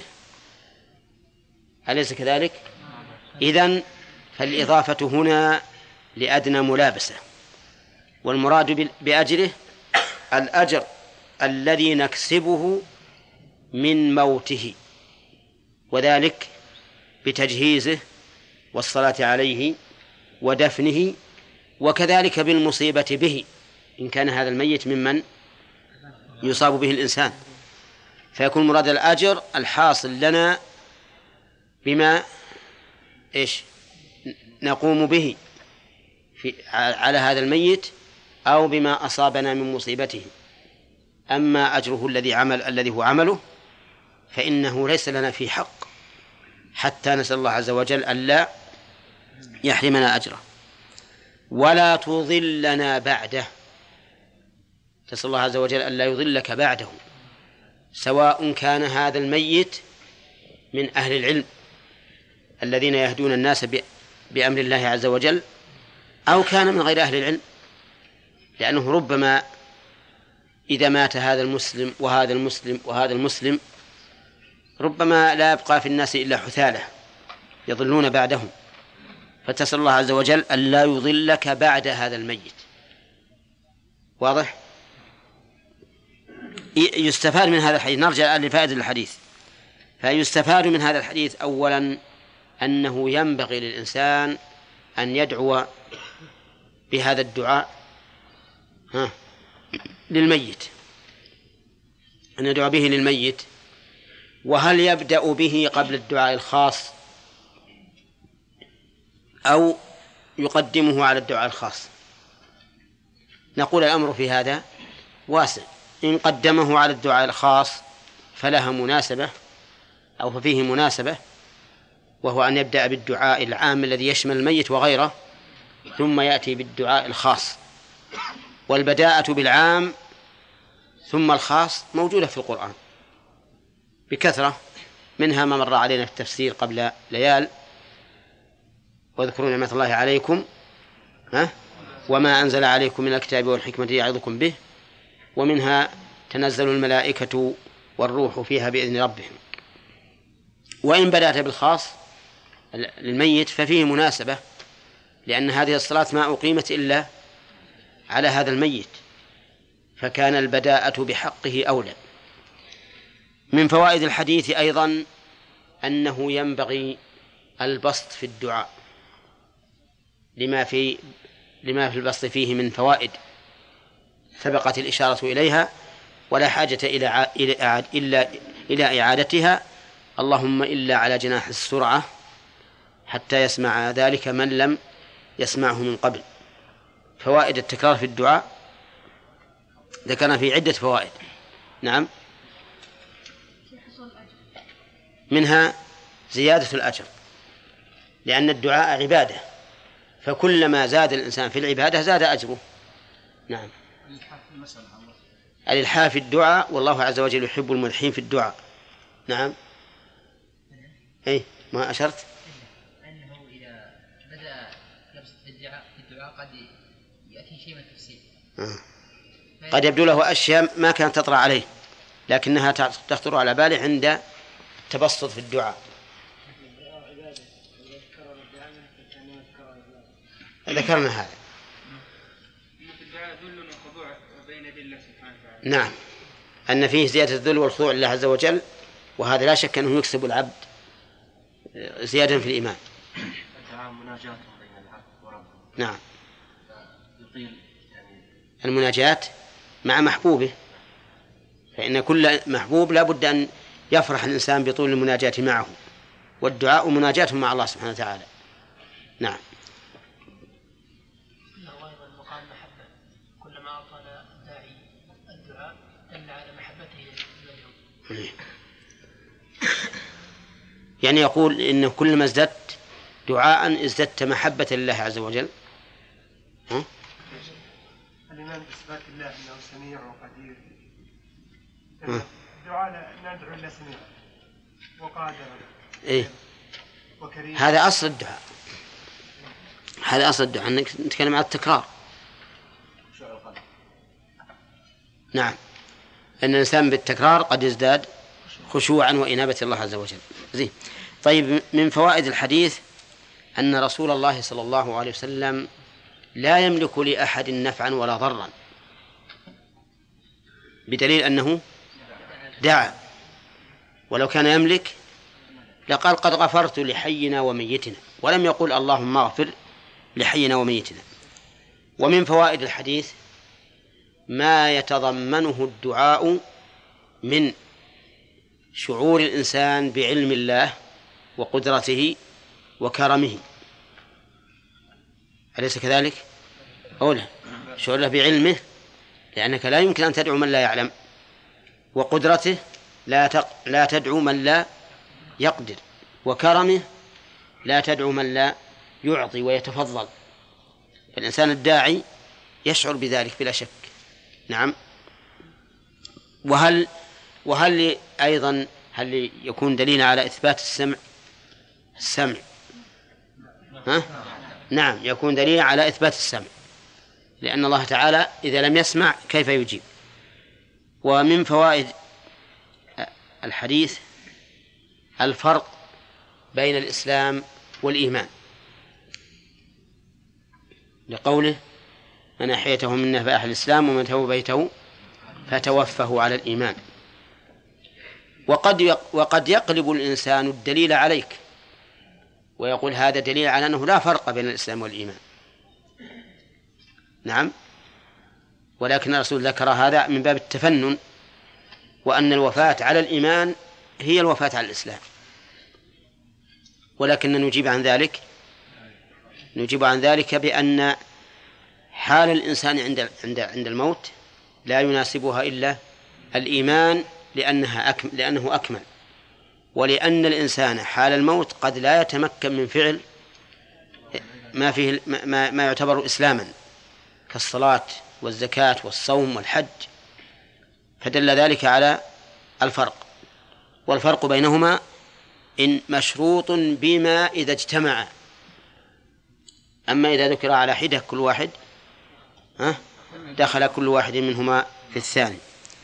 أليس كذلك؟ إذن فالإضافة هنا لأدنى ملابسة، والمراد بأجره الأجر الذي نكسبه من موته، وذلك بتجهيزه والصلاة عليه ودفنه، وكذلك بالمصيبة به إن كان هذا الميت ممن يصاب به الإنسان، فيكون مراد الأجر الحاصل لنا بما إيش نقوم به في على هذا الميت أو بما أصابنا من مصيبته. أما أجره الذي عمل الذي هو عمله فإنه ليس لنا فيه حق، حتى نسأل الله عز وجل ألا يحرمنا أجره. ولا تضلنا بعده، تسأل الله عز وجل ألا يضلك بعده، سواء كان هذا الميت من أهل العلم الذين يهدون الناس بأمر الله عز وجل أو كان من غير أهل العلم، لأنه ربما إذا مات هذا المسلم وهذا المسلم وهذا المسلم ربما لا يبقى في الناس إلا حثالة يضلون بعدهم، فتسأل الله عز وجل ألا يضلك بعد هذا الميت. واضح؟ يستفاد من هذا الحديث، نرجع الآن لفائدة الحديث، فيستفاد من هذا الحديث أولا أنه ينبغي للإنسان أن يدعو بهذا الدعاء ها للميت، أن يدعو به للميت. وهل يبدأ به قبل الدعاء الخاص أو يقدمه على الدعاء الخاص؟ نقول الأمر في هذا واسع، إن قدمه على الدعاء الخاص فلها مناسبة أو ففيه مناسبة، وهو أن يبدأ بالدعاء العام الذي يشمل الميت وغيره ثم يأتي بالدعاء الخاص. والبداءة بالعام ثم الخاص موجودة في القرآن بكثرة، منها ما مر علينا في التفسير قبل ليال: واذكروا نعمة الله عليكم ها وما أنزل عليكم من الكتاب والحكمة يعظكم به، ومنها تنزل الملائكة والروح فيها بإذن ربهم. وإن بدأت بالخاص للميت ففيه مناسبة، لأن هذه الصلاة ما أقيمت إلا على هذا الميت، فكان البداءة بحقه أولى. من فوائد الحديث أيضا أنه ينبغي البسط في الدعاء لما في لما في البسط فيه من فوائد سبقت الإشارة إليها، ولا حاجة إلى إلى إلا إلى إعادتها، اللهم إلا على جناح السرعة حتى يسمع ذلك من لم يسمعه من قبل. فوائد التكرار في الدعاء ذكرنا في عدة فوائد. نعم، منها زيادة الأجر، لأن الدعاء عبادة، فكلما زاد الإنسان في العبادة زاد أجره. نعم، الإلحاح في الدعاء، والله عز وجل يحب الملحين في الدعاء. نعم، أي ما أشرت أنه إذا بدأ لبس في الدعاء في الدعاء قد يأتي شيء من التفسير، آه. قد يبدو له أشياء ما كانت تطرأ عليه لكنها تخطر على باله عند التبسط في الدعاء. ذكرنا هذا. نعم، أن فيه زيادة الذل والخضوع لله عز وجل، وهذا لا شك أنه يكسب العبد زيادة في الإيمان. نعم، المناجاة مع محبوبه، فإن كل محبوب لا بد أن يفرح الإنسان بطول المناجاة معه، والدعاء مناجاة مع الله سبحانه وتعالى. نعم. كلما أعطى الداعي الدعاء دل على محبته له. يعني يقول إن كلما ازددت دعاء ازددت محبة لله عز وجل. ها؟ الإيمان بصفات الله أنه سميع وقدير. الدعاء ندعو إلا سميع وقادر إيه؟ وكريم. هذا أصل الدعاء، هذا أصل الدعاء، أنك نتكلم عن التكرار. نعم، أن الإنسان بالتكرار قد يزداد خشوعا وإنابة الله عز وجل. زين. طيب، من فوائد الحديث أن رسول الله صلى الله عليه وسلم لا يملك لأحد نفعا ولا ضرا، بدليل أنه دعا، ولو كان يملك لقال قد غفرت لحينا وميتنا، ولم يقول اللهم اغفر لحينا وميتنا. ومن فوائد الحديث ما يتضمنه الدعاء من شعور الإنسان بعلم الله وقدرته وكرمه، أليس كذلك؟ أولا شعور له بعلمه، لأنك لا يمكن أن تدعو من لا يعلم، وقدرته لا تق... لا تدعو من لا يقدر، وكرمه لا تدعو من لا يعطي ويتفضل. الإنسان الداعي يشعر بذلك بلا شك. نعم. وهل وهل أيضا هل يكون دليل على إثبات السمع؟ السمع ها؟ نعم، يكون دليل على إثبات السمع، لأن الله تعالى إذا لم يسمع كيف يجيب. ومن فوائد الحديث الفرق بين الإسلام والإيمان، لقوله من أحيته منا فأحيا الإسلام ومن توفيته فتوفه على الإيمان. وقد وقد يقلب الإنسان الدليل عليك ويقول هذا دليل على أنه لا فرق بين الإسلام والإيمان. نعم، ولكن الرسول ذكر هذا من باب التفنن، وأن الوفاة على الإيمان هي الوفاة على الإسلام. ولكن نجيب عن ذلك نجيب عن ذلك بأن حال الإنسان عند عند عند الموت لا يناسبها إلا الإيمان، لأنها أكمل لأنه أكمل، ولأن الإنسان حال الموت قد لا يتمكن من فعل ما فيه ما, ما يعتبر إسلاما كالصلاة والزكاة والصوم والحج، فدل ذلك على الفرق. والفرق بينهما إن مشروط بما إذا اجتمع، أما إذا ذكر على حدة كل واحد دخل كل واحد منهما في الثاني.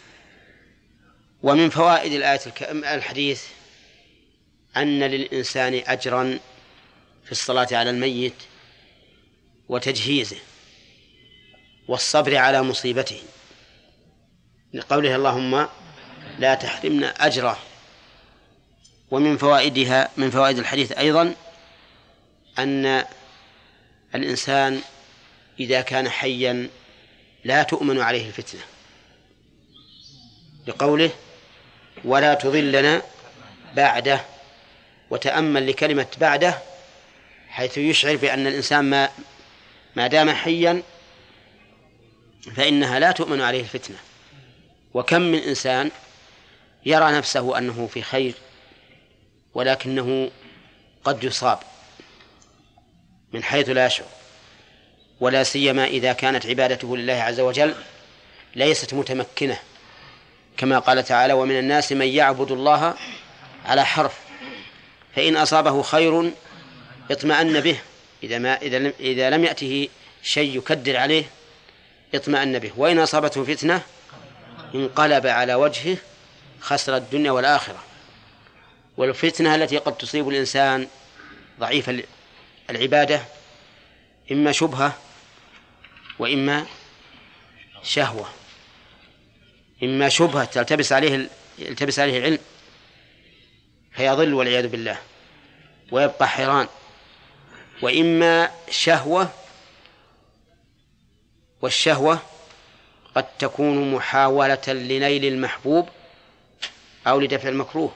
ومن فوائد الآية الحديث أن للإنسان أجرا في الصلاة على الميت وتجهيزه والصبر على مصيبته، لقوله اللهم لا تحرمنا أجره. ومن فوائدها من فوائد الحديث أيضا أن الإنسان إذا كان حيا لا تؤمن عليه الفتنة، لقوله ولا تضلنا بعده. وتأمل لكلمة بعده حيث يشعر بأن الإنسان ما ما دام حيا فإنها لا تؤمن عليه الفتنة. وكم من إنسان يرى نفسه أنه في خير ولكنه قد يصاب من حيث لا يشعر، ولا سيما إذا كانت عبادته لله عز وجل ليست متمكنة، كما قال تعالى ومن الناس من يعبد الله على حرف، فإن أصابه خير اطمأن به، إذا, ما إذا, لم إذا لم يأته شيء يكدر عليه اطمأن به، وإن أصابته فتنة انقلب على وجهه خسر الدنيا والآخرة. والفتنة التي قد تصيب الإنسان ضعيف العبادة إما شبهة وإما شهوة. إما شبهة تلتبس عليه يلتبس عليه العلم فيضل والعياذ بالله ويبقى حيران، وإما شهوة، والشهوة قد تكون محاولة لنيل المحبوب أو لدفع المكروه.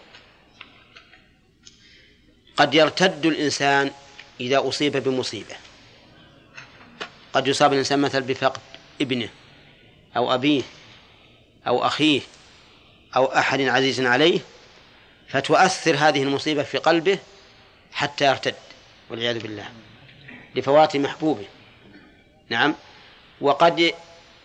قد يرتد الإنسان إذا أصيب بمصيبة، قد يصاب الإنسان مثل بفقد ابنه أو أبيه أو أخيه أو أحد عزيز عليه، فتؤثر هذه المصيبة في قلبه حتى يرتد والعياذ بالله لفوات محبوبه. نعم. وقد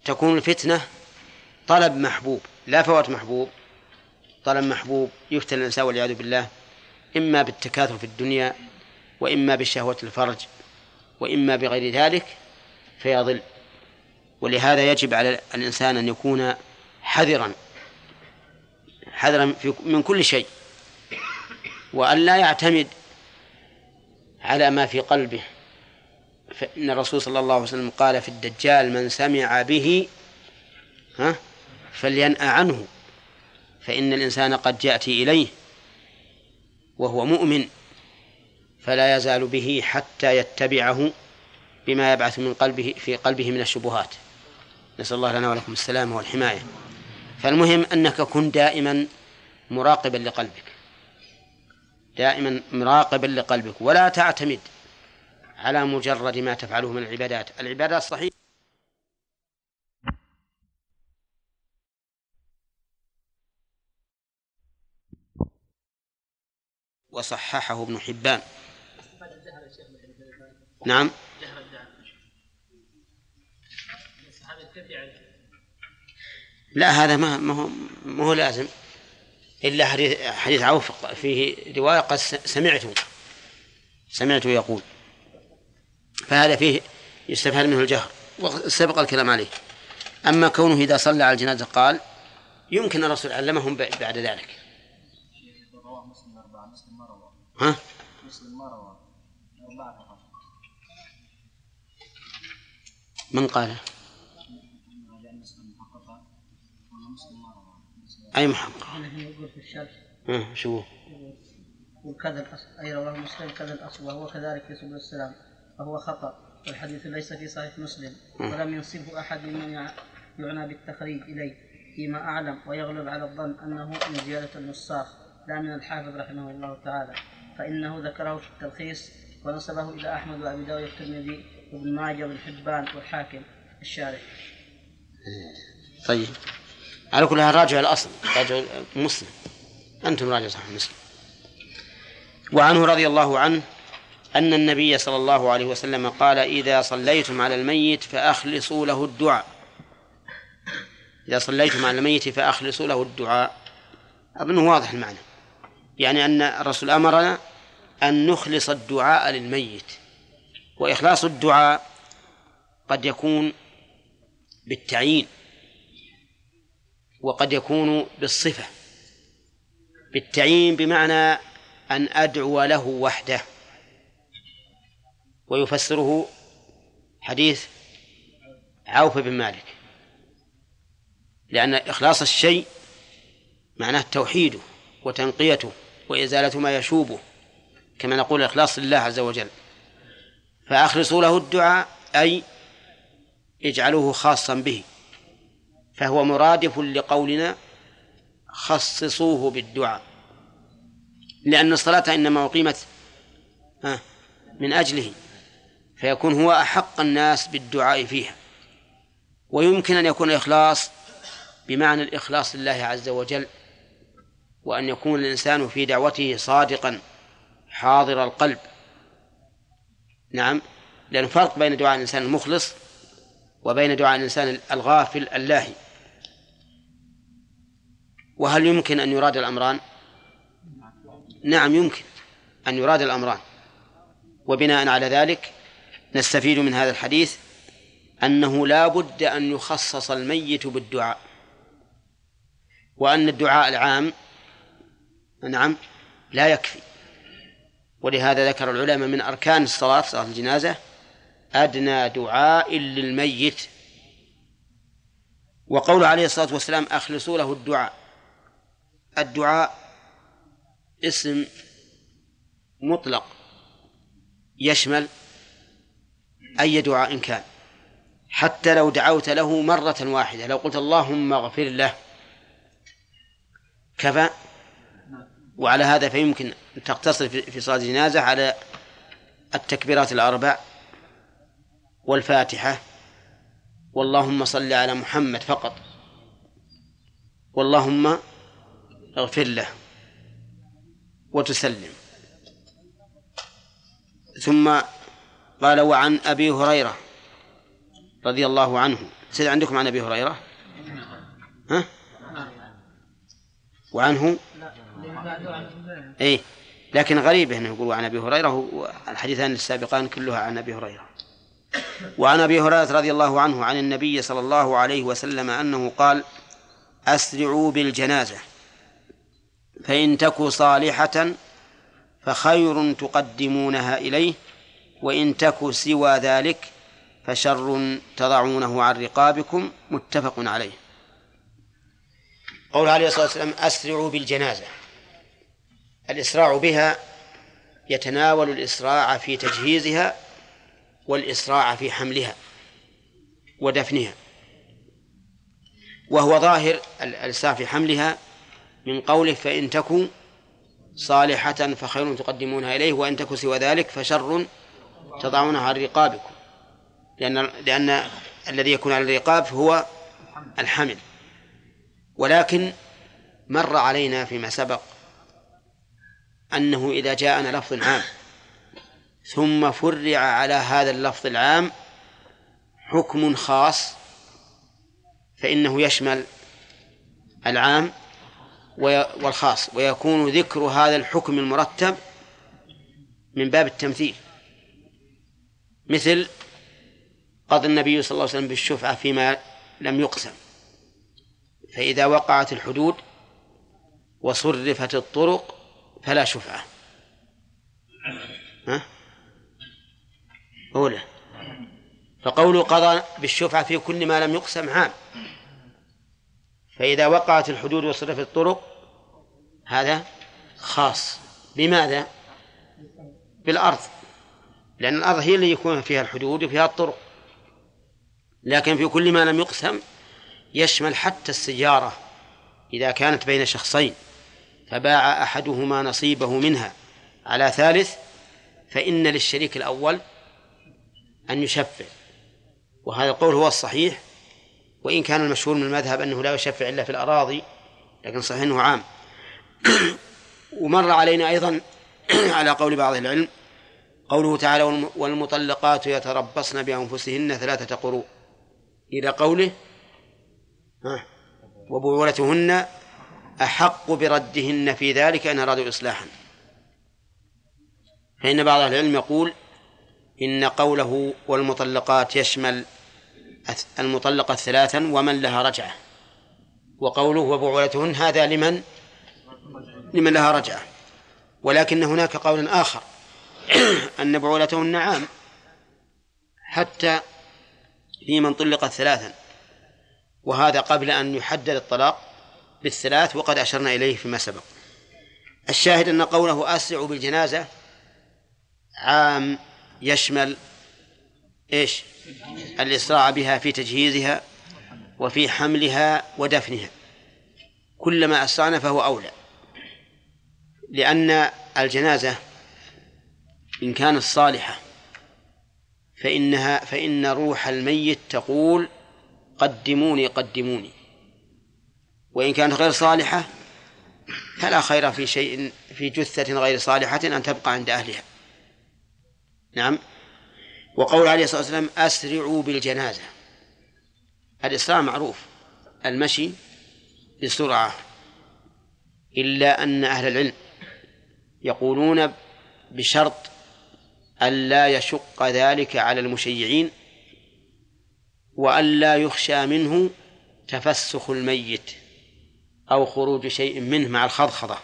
تكون الفتنة طلب محبوب لا فوات محبوب. طلب محبوب يفتن الإنسان والعياذ بالله إما بالتكاثر في الدنيا وإما بالشهوة الفرج وإما بغير ذلك فيضل. ولهذا يجب على الإنسان أن يكون حذرا حذرا من كل شيء، وأن لا يعتمد على ما في قلبه. فإن الرسول صلى الله عليه وسلم قال في الدجال: من سمع به ها فلينأ عنه، فإن الإنسان قد يأتي إليه وهو مؤمن فلا يزال به حتى يتبعه بما يبعث من قلبه في قلبه من الشبهات. نسأل الله لنا ولكم السلامة والحماية. فالمهم أنك كن دائما مراقبا لقلبك، دائما مراقبا لقلبك، ولا تعتمد على مجرد ما تفعله من العبادات. العبادات صحيح وصححه ابن حبان. نعم لا هذا ما ما هو ما هو لازم إلا حديث حديث عوف فيه رواية قد سمعته سمعته يقول، فهذا فيه يستفاد منه الجهر وسبق الكلام عليه. أما كونه إذا صلى على الجنازة قال يمكن الرسول علمهم بعد ذلك. ها؟ من قال؟ أي محقق؟ يقول في الشرح ها شو؟ وكذا الأصل أي رواه مسلم كذا الأصل وهو كذلك في سبل السلام فهو خطأ، والحديث ليس في صحيح مسلم ولم ينسبه أحد ممن يعنى بالتخريج إليه فيما أعلم، ويغلب على الظن أنه من زيادة النساخ لا من الحافظ رحمه الله تعالى، فإنه ذكره في التلخيص ونسبه إلى أحمد وأبي داود والترمذي وابن ماجه وابن حبان والحاكم الشارح. طيب على كل حال راجع الأصل، راجع مسلم، أنتم راجع صحيح مسلم. وعنه رضي الله عنه أن النبي صلى الله عليه وسلم قال: إذا صليتم على الميت فأخلصوا له الدعاء. إذا صليتم على الميت فأخلصوا له الدعاء. أظنه واضح المعنى، يعني أن الرسول أمرنا أن نخلص الدعاء للميت. وإخلاص الدعاء قد يكون بالتعيين وقد يكون بالصفة. بالتعيين بمعنى أن أدعو له وحده، ويفسره حديث عوف بن مالك، لأن إخلاص الشيء معناه توحيده وتنقيته وإزالة ما يشوبه، كما نقول الإخلاص لله عز وجل. فأخلصوا له الدعاء أي اجعلوه خاصا به، فهو مرادف لقولنا خصصوه بالدعاء، لأن الصلاة إنما أقيمت من أجله، فيكون هو أحق الناس بالدعاء فيها. ويمكن أن يكون الإخلاص بمعنى الإخلاص لله عز وجل، وأن يكون الإنسان في دعوته صادقا حاضر القلب. نعم، لأن فرق بين دعاء الإنسان المخلص وبين دعاء الإنسان الغافل اللاهي. وهل يمكن أن يراد الأمران؟ نعم يمكن أن يراد الأمران. وبناء على ذلك نستفيد من هذا الحديث أنه لا بد أن يخصص الميت بالدعاء، وأن الدعاء العام نعم لا يكفي. ولهذا ذكر العلماء من أركان الصلاة صلاة الجنازة أدنى دعاء للميت. وقول عليه الصلاة والسلام أخلصوا له الدعاء، الدعاء اسم مطلق يشمل أي دعاء كان، حتى لو دعوت له مرة واحدة، لو قلت اللهم اغفر له كفى. وعلى هذا فيمكن أن تقتصر في صلاة الجنازة على التكبيرات الأربع والفاتحة واللهم صل على محمد فقط، واللهم اغفر له، وتسلم. ثم قال: وعن أبي هريرة رضي الله عنه. سيد عندكم عن أبي هريرة؟ ها؟ وعنه؟ إيه، لكن غريبة أنه يقول عن أبي هريرة، والحديثان السابقان كلها عن أبي هريرة. وعن أبي هريرة رضي الله عنه عن النبي صلى الله عليه وسلم أنه قال: أسرعوا بالجنازة فإن تك صالحة فخير تقدمونها إليه، وإن تك سوى ذلك فشر تضعونه عن رقابكم. متفق عليه. قول عليه الصلاة والسلام: أسرعوا بالجنازة. الإسراع بها يتناول الإسراع في تجهيزها والإسراع في حملها ودفنها، وهو ظاهر الإسراع في حملها من قوله: فإن تكن صالحة فخير تقدمونها إليه، وإن تكن سوى ذلك فشر تضعونها عن رقابكم، لأن, لأن الذي يكون على الرقاب هو الحمل. ولكن مر علينا فيما سبق أنه إذا جاءنا لفظ عام ثم فرع على هذا اللفظ العام حكم خاص فإنه يشمل العام والخاص، ويكون ذكر هذا الحكم المرتب من باب التمثيل، مثل قضى النبي صلى الله عليه وسلم بالشفعة فيما لم يقسم، فإذا وقعت الحدود وصرفت الطرق فلا شفعة. ها؟ أولى. فقوله قضى بالشفعة في كل ما لم يقسم عام، فإذا وقعت الحدود وصرفت الطرق هذا خاص. بماذا؟ بالأرض، لأن الأرض هي اللي يكون فيها الحدود وفيها الطرق. لكن في كل ما لم يقسم يشمل حتى السيارة إذا كانت بين شخصين فباع أحدهما نصيبه منها على ثالث، فإن للشريك الأول أن يشفع، وهذا القول هو الصحيح، وإن كان المشهور من المذهب أنه لا يشفع إلا في الأراضي، لكن صحيح أنه عام. ومر علينا أيضا على قول بعض العلم قوله تعالى: والمطلقات يتربصن بأنفسهن ثلاثة قروء، إلى قوله: وبعولتهن أحق بردهن في ذلك إن أرادوا إصلاحا. فإن بعض العلم يقول إن قوله والمطلقات يشمل المطلقة ثلاثا ومن لها رجعة، وقوله وبعولتهن هذا لمن لمن لها رجعة. ولكن هناك قول آخر أن بعولتهن عام حتى في من طلقت ثلاثا، وهذا قبل أن يحدد الطلاق بالثلاث، وقد أشرنا إليه فيما سبق. الشاهد أن قوله أسرع بالجنازة عام يشمل إيش؟ الإسراع بها في تجهيزها وفي حملها ودفنها. كلما أسرعنا فهو أولى، لأن الجنازة إن كانت صالحة فإنها فإن روح الميت تقول: قدموني قدموني. وإن كانت غير صالحة فلا خير في شيء في جثة غير صالحة أن تبقى عند أهلها. نعم. وقول عليه الصلاة والسلام: أسرعوا بالجنازة. الإسراع معروف المشي بسرعة، إلا أن أهل العلم يقولون بشرط أن لا يشق ذلك على المشيعين، وأن لا يخشى منه تفسخ الميت أو خروج شيء منه مع الخضخضة،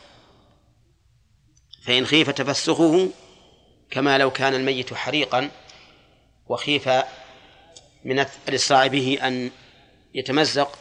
فإن خيف تفسخه كما لو كان الميت حريقا وخيف من الإسراع به أن يتمزق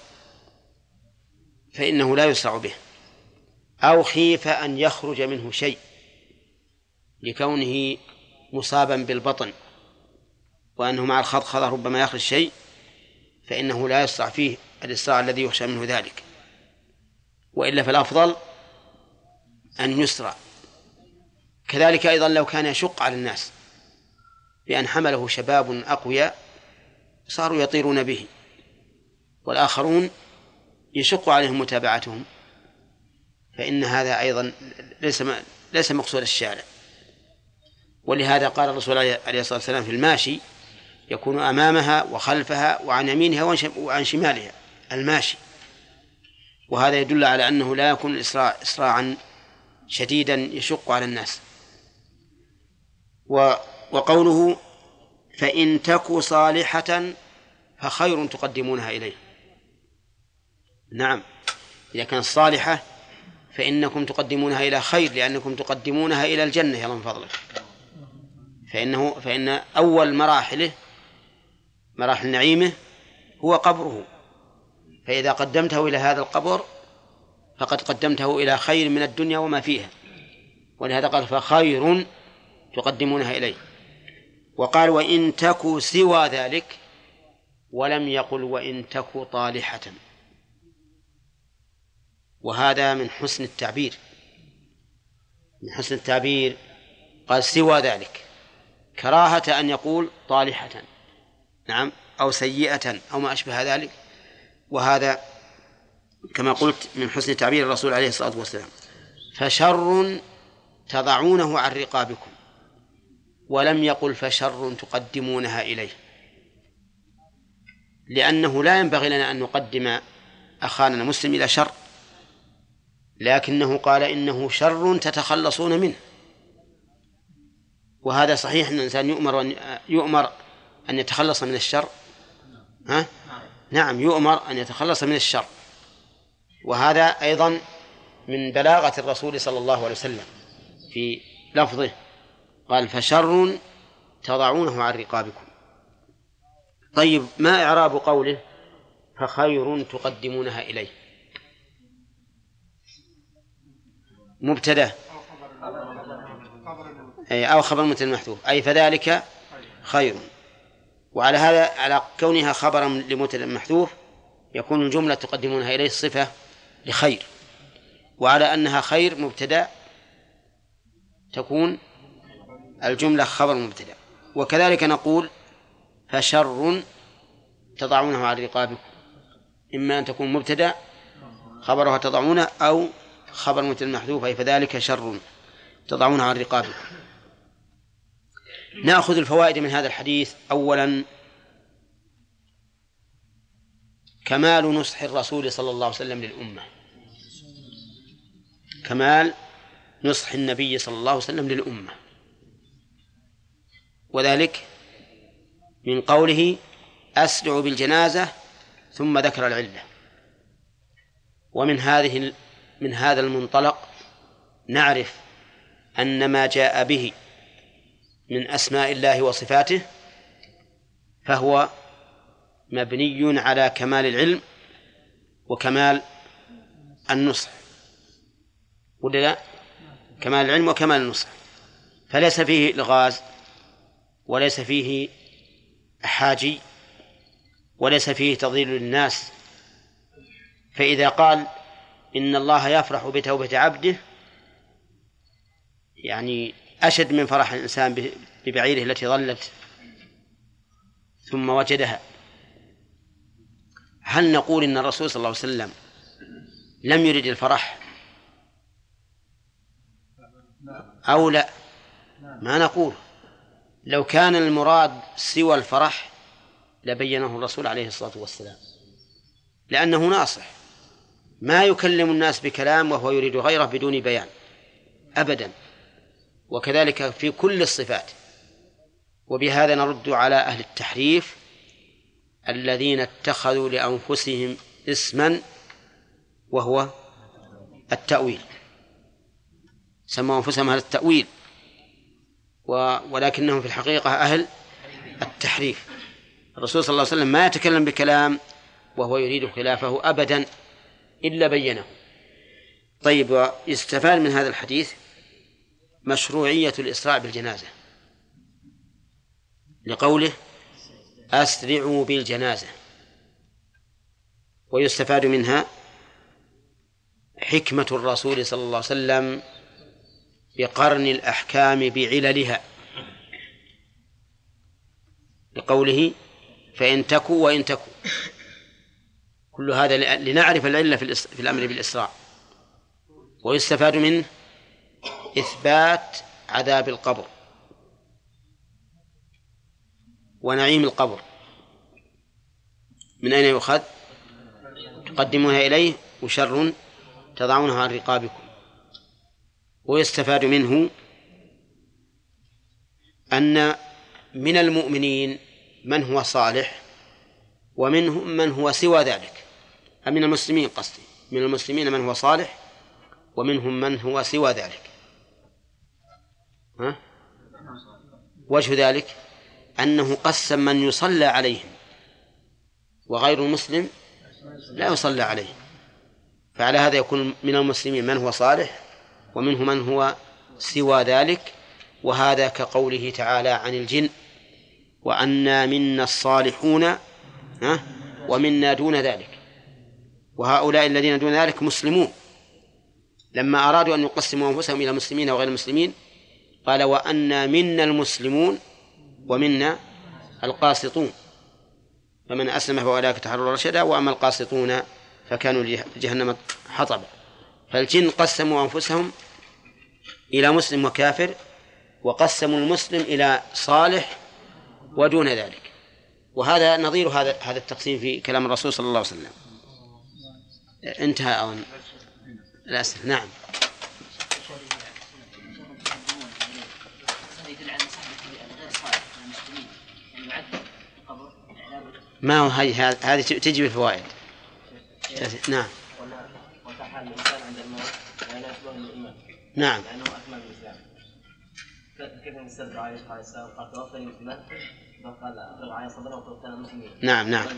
فإنه لا يسرع به، أو خيف أن يخرج منه شيء لكونه مصابا بالبطن وأنه مع الخضخضة ربما يخرج شيء، فإنه لا يسرع فيه الإسراع الذي يخشى منه ذلك، وإلا فالأفضل أن يسرع. كذلك أيضا لو كان يشق على الناس بأن حمله شباب أقوياء صاروا يطيرون به والآخرون يشق عليهم متابعتهم، فإن هذا أيضا ليس ليس مقصود الشارع. ولهذا قال الرسول عليه الصلاة والسلام في الماشي: يكون أمامها وخلفها وعن يمينها وعن شمالها الماشي، وهذا يدل على أنه لا يكون الإسراع إسراعا شديدا يشق على الناس. وقوله فإن تك صالحة فخير تقدمونها إليه. نعم، إذا كانت صالحة فإنكم تقدمونها إلى خير، لأنكم تقدمونها إلى الجنة يا من فضلك. فإنه فإن أول مراحله مراحل نعيمه هو قبره، فإذا قدمته إلى هذا القبر فقد قدمته إلى خير من الدنيا وما فيها، ولهذا قال فخير تقدمونها إليه. وقال وإن تكوا سوى ذلك، ولم يقل وإن تكوا طالحة، وهذا من حسن التعبير من حسن التعبير قال سوى ذلك، كراهة أن يقول طالحة نعم أو سيئة أو ما أشبه ذلك، وهذا كما قلت من حسن تعبير الرسول عليه الصلاة والسلام. فشر تضعونه عن رقابكم، ولم يقل فشر تقدمونها إليه، لأنه لا ينبغي لنا أن نقدم أخانا المسلم إلى شر، لكنه قال إنه شر تتخلصون منه. وهذا صحيح أن الإنسان يؤمر أن يؤمر أن يتخلص من الشر، ها؟ نعم يؤمر أن يتخلص من الشر، وهذا أيضا من بلاغة الرسول صلى الله عليه وسلم في لفظه، قال فشر تضعونه عن رقابكم. طيب، ما إعراب قوله فخير تقدمونها إليه؟ مبتدأ أو خبر مثل المحذوف، أي فذلك خير. وعلى هذا على كونها خبرا لمبتدأ محذوف يكون الجملة تقدمونها إليه صفة لخير، وعلى أنها خير مبتدأ تكون الجملة خبر مبتدأ. وكذلك نقول فشر تضعونه على رقابكم، إما أن تكون مبتدأ خبرها تضعونه أو خبر مثل المحذوف، أي فذلك شر تضعونه على رقابكم. نأخذ الفوائد من هذا الحديث. أولا، كمال نصح الرسول صلى الله عليه وسلم للأمة، كمال نصح النبي صلى الله عليه وسلم للأمة، وذلك من قوله أسرعوا بالجنازة ثم ذكر العلة. ومن هذه من هذا المنطلق نعرف أن ما جاء به من أسماء الله وصفاته فهو مبني على كمال العلم وكمال النصح، ولا لا؟ كمال العلم وكمال النصح، فليس فيه إلغاز وليس فيه حاجي وليس فيه تضليل للناس. فإذا قال إن الله يفرح بتوبة عبده، يعني أشد من فرح الإنسان ببعيره التي ضلت ثم وجدها. هل نقول إن الرسول صلى الله عليه وسلم لم يرد الفرح أو لا؟ ما نقول. لو كان المراد سوى الفرح لبينه الرسول عليه الصلاة والسلام، لأنه ناصح، ما يكلم الناس بكلام وهو يريد غيره بدون بيان أبدا، وكذلك في كل الصفات. وبهذا نرد على أهل التحريف الذين اتخذوا لأنفسهم اسما وهو التأويل، سموا أنفسهم أهل التأويل ولكنهم في الحقيقة أهل التحريف. الرسول صلى الله عليه وسلم ما يتكلم بكلام وهو يريد خلافه أبدا إلا بينه. طيب، يستفاد من هذا الحديث مشروعية الإسراع بالجنازة لقوله أسرعوا بالجنازة، ويستفاد منها حكمة الرسول صلى الله عليه وسلم بقرن الأحكام بعللها لقوله فإن تكوا وإن تكوا، كل هذا لنعرف العلة في الأمر بالإسراع. ويستفاد منه إثبات عذاب القبر، ونعيم القبر من أين يؤخذ؟ تقدمونها إليه، وشر تضعونها عن رقابكم. ويستفاد منه أن من المؤمنين من هو صالح ومنهم من هو سوى ذلك. من المسلمين قصدي، من المسلمين من هو صالح ومنهم من هو سوى ذلك. ها؟ وجه ذلك أنه قسم من يصلى عليهم، وغير المسلم لا يصلى عليه. فعلى هذا يكون من المسلمين من هو صالح ومنه من هو سوى ذلك. وهذا كقوله تعالى عن الجن: وأنا منا الصالحون ومنا دون ذلك. وهؤلاء الذين دون ذلك مسلمون، لما أرادوا أن يقسموا أنفسهم إلى مسلمين وغير المسلمين قال: وأنا منا المسلمون ومنا القاسطون، فمن أسلم فأولئك تحروا رشدا، وأما القاسطون فكانوا لجهنم حطبا. فالجن قسموا أنفسهم إلى مسلم وكافر، وقسموا المسلم إلى صالح ودون ذلك. وهذا نظير هذا هذا التقسيم في كلام الرسول صلى الله عليه وسلم. انتهى أو الأسف. نعم. ما هو هذه هذه تجي بالفوائد. نعم. وتحال الإنسان عند الموت ولا يشبه الإيمان. نعم. لأنه أكمل الإسلام. كيف نستدعي عليه عليه السلام قال: توفني مسلما، قال أفرغ علي صدرا وتوفنا مسلمين. نعم نعم.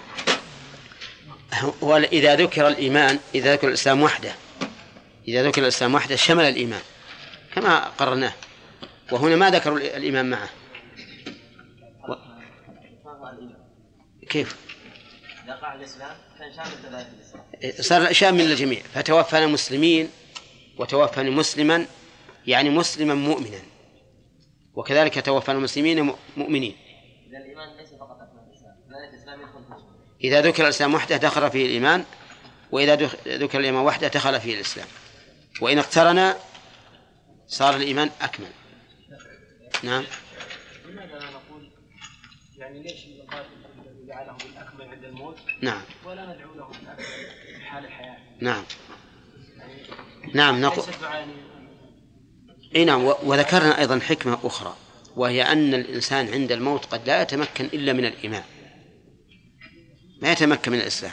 وإذا ذكر الإيمان، إذا ذكر الإسلام وحده، إذا ذكر الإسلام وحده شمل الإيمان كما قررناه، وهنا ما ذكروا الإيمان معه. و... كيف؟ إذا قال الإسلام كان شامل ثلاثة الإسلام، صار شامل للجميع. فتوفنا مسلمين وتوفنا مسلما، يعني مسلما مؤمنا، وكذلك توفنا المسلمين مؤمنين. إذا الإيمان ليس فقط أكمل الإسلام، لا الإسلام يدخل في الإسلام. إذا ذكر الإسلام وحده دخل فيه الإيمان، وإذا ذكر الإيمان وحده دخل فيه الإسلام، وإن اقترنا صار الإيمان أكمل. نعم. لماذا لا نقول يعني ليش يقال جعله بالأكمل عند الموت؟ نعم. ولا ندعو له بالأكمل في حال الحياة؟ نعم. نعم نقول. يعني إيه نعم. وذكرنا أيضا حكمة أخرى، وهي أن الإنسان عند الموت قد لا يتمكن إلا من الإيمان، ما يتمكن من الإسلام.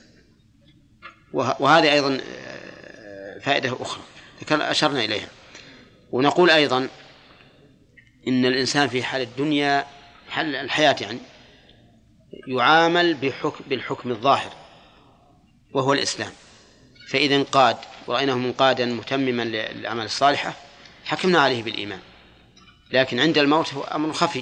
وهذه أيضا فائدة أخرى أشرنا إليها. ونقول أيضا إن الإنسان في حال الدنيا، حال الحياة يعني، يعامل بحكم بالحكم الظاهر وهو الإسلام. فإذا انقاد ورأيناه منقادا متمما للأعمال الصالحة حكمنا عليه بالإيمان، لكن عند الموت هو أمر خفي.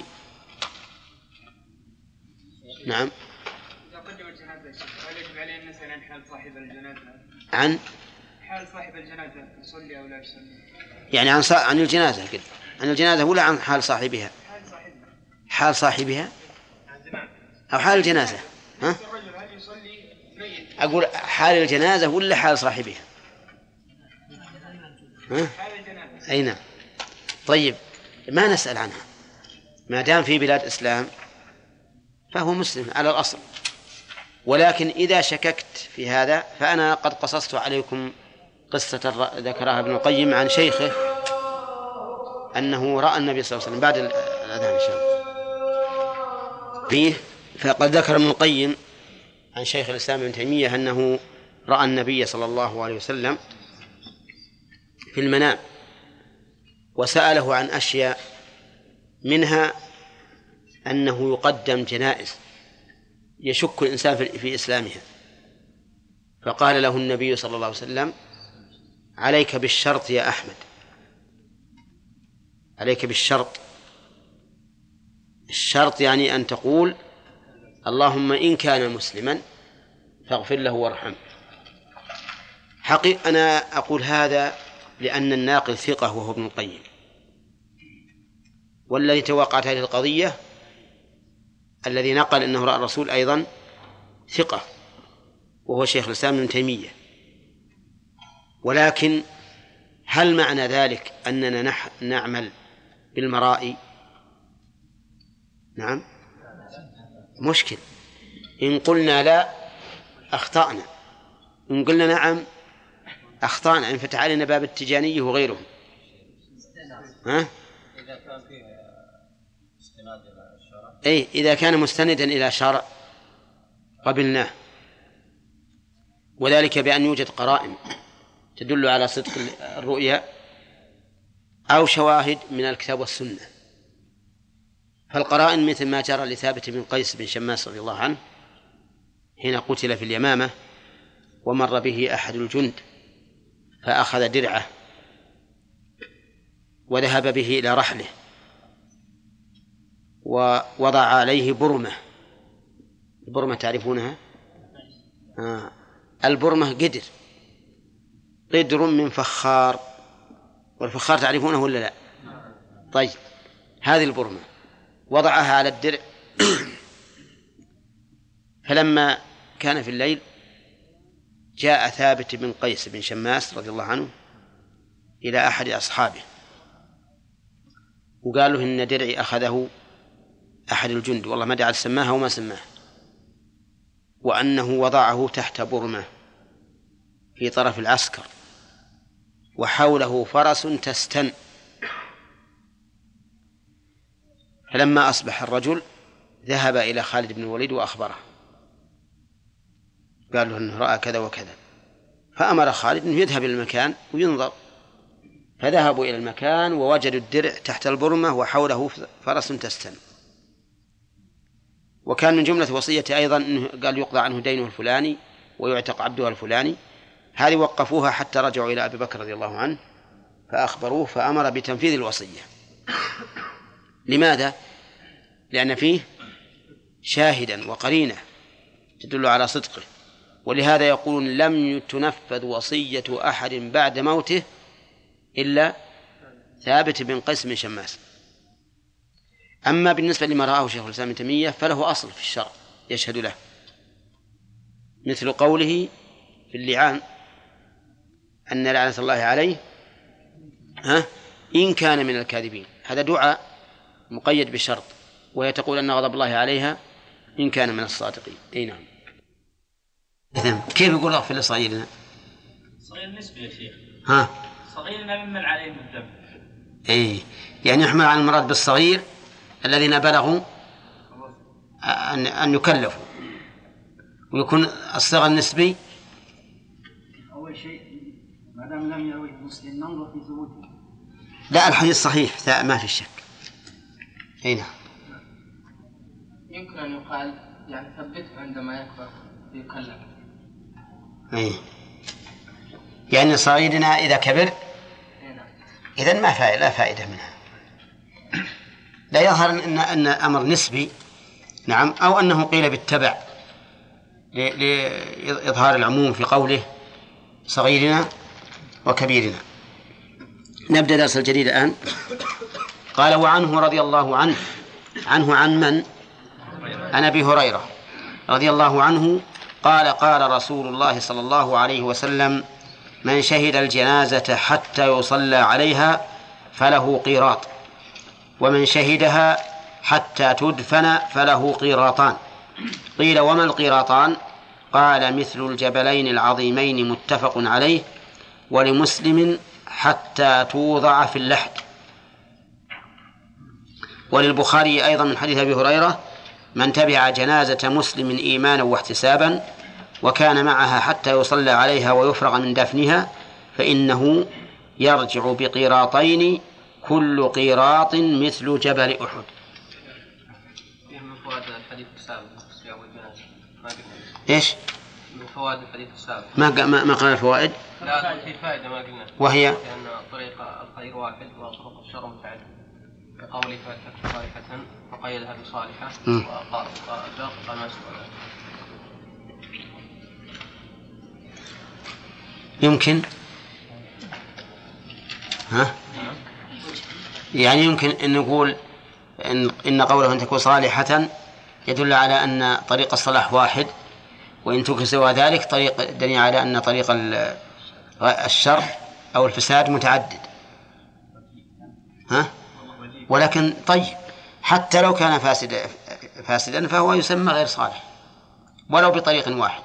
نعم. إذا قدم الجنازة هل يجب عليه أن نسأل عن حال صاحب الجنازة؟ عن حال صاحب الجنازة يصلي أو لا يصلي؟ يعني عن صا... عن الجنازة كده، عن الجنازة ولا عن حال صاحبها؟ حال صاحبها. حال صاحبها أو حال الجنازة؟ ها؟ الرجل هل يصلي ميت؟ أقول حال الجنازة ولا حال صاحبها؟ ها؟ حال الجنازة. أي نعم. طيب ما نسأل عنها ما دام في بلاد إسلام فهو مسلم على الأصل. ولكن إذا شككت في هذا فأنا قد قصصت عليكم قصة ذكرها ابن القيم عن شيخه أنه رأى النبي صلى الله عليه وسلم بعد الأذان إن شاء الله فيه. فقد ذكر ابن القيم عن شيخ الإسلام ابن تيمية أنه رأى النبي صلى الله عليه وسلم في المنام وسأله عن أشياء، منها أنه يقدم جنائز يشك الإنسان في إسلامها، فقال له النبي صلى الله عليه وسلم: عليك بالشرط يا أحمد، عليك بالشرط. الشرط يعني أن تقول: اللهم إن كان مسلما فاغفر له وارحمه. حقيقة أنا أقول هذا لأن الناقل ثقة وهو ابن القيم، والذي توقعت هذه القضية الذي نقل أنه رأى الرسول أيضا ثقة وهو شيخ الإسلام ابن تيمية. ولكن هل معنى ذلك أننا نعمل بالمرائي؟ نعم مشكل. إن قلنا لا أخطأنا، إن قلنا نعم أخطأنا. انفتح علينا باب التجاني وغيره. ها؟ إذا كان فيه استناد إلى الشرع. أي إذا كان مستندا إلى شرع قبلناه، وذلك بأن يوجد قرائن تدل على صدق الرؤيا أو شواهد من الكتاب والسنة. فالقرائن مثل ما جرى لثابت بن قيس بن شماس رضي الله عنه حين قتل في اليمامة ومر به أحد الجند فأخذ درعه وذهب به إلى رحله ووضع عليه برمة. البرمة تعرفونها؟ آه. البرمة قدر قدر من فخار، والفخار تعرفونه ولا لا؟ طيب، هذه البرمة وضعها على الدرع فلما كان في الليل جاء ثابت بن قيس بن شماس رضي الله عنه إلى أحد أصحابه وقال له إن درعي أخذه أحد الجند، والله ما دعا سماها وما سماه، وأنه وضعه تحت برمة في طرف العسكر وحوله فرس تستن. فلما أصبح الرجل ذهب إلى خالد بن الوليد وأخبره، قال له أنه رأى كذا وكذا، فأمر خالد أنه يذهب إلى المكان وينظر. فذهبوا إلى المكان ووجدوا الدرع تحت البرمة وحوله فرس تستن. وكان من جملة وصية أيضا أنه قال يقضى عنه دينه الفلاني ويعتق عبده الفلاني. هذه وقفوها حتى رجعوا إلى أبي بكر رضي الله عنه فأخبروه فأمر بتنفيذ الوصية. لماذا؟ لأن فيه شاهدا وقرينة تدل على صدقه. ولهذا يقولون لم تنفذ وصية أحد بعد موته إلا ثابت بن قيس بن شماس. أما بالنسبة لما رآه شيخ الإسلام ابن تيمية فله أصل في الشرع يشهد له، مثل قوله في اللعان أن لعنة الله عليه ها إن كان من الكاذبين. هذا دعاء مقيد بشرط، وهي تقول أن غضب الله عليها إن كان من الصادقين. أي نعم. كيف يقول اغفر لصغيرنا؟ صغير نسبي يا شيخ. ها صغيرنا ممن عليه الذنب. إيه، يعني يحمل على المراد بالصغير الذين بلغوا أن أن يكلفوا، ويكون الصغر النسبي. أول شيء ما دام لم يروي مسلم ننظر في ثبوته. لا، الحديث صحيح ما في شك. أي نعم. يمكن أن يقال يعني ثبته عندما يكبر يكلف. إيه، يعني صغيرنا إذا كبر إذن ما فائدة لا فائدة منها. لا يظهر أن أن أمر نسبي، نعم، أو أنه قيل بالتبع لإظهار العموم في قوله صغيرنا وكبيرنا. نبدأ درس الجديد الآن. قال وعنه رضي الله عنه عنه عن من؟ عن أبي هريرة رضي الله عنه قال قال رسول الله صلى الله عليه وسلم من شهد الجنازة حتى يصلى عليها فله قيراط، ومن شهدها حتى تدفن فله قيراطان. قيل وما القيراطان؟ قال مثل الجبلين العظيمين متفق عليه. ولمسلم حتى توضع في اللحد. وللبخاري أيضا من حديث أبي هريرة من تبع جنازة مسلم إيمانا واحتسابا وكان معها حتى يصلى عليها ويفرغ من دفنها فإنه يرجع بقيراطين كل قيراط مثل جبل أحد. من فوائد الحديث السابق في أول جنازة ما قلنا. إيش؟ من فوائد الحديث السابق ما ما ما قال الفوائد؟ لا، في فائدة ما قلنا وهي لأن طريق الخير واحد وطرق الشر متعددة. كقوله فاتت صالحة فقيدها بصالحة وقال قال ما سوى. يمكن ها يعني يمكن أن نقول إن, إن قوله أن تكون صالحة يدل على أن طريق الصلاح واحد، وإن تكون سوى ذلك طريق دليل على أن طريق الشر أو الفساد متعدد. ها ولكن طيب حتى لو كان فاسد فاسدا فهو يسمى غير صالح ولو بطريق واحد.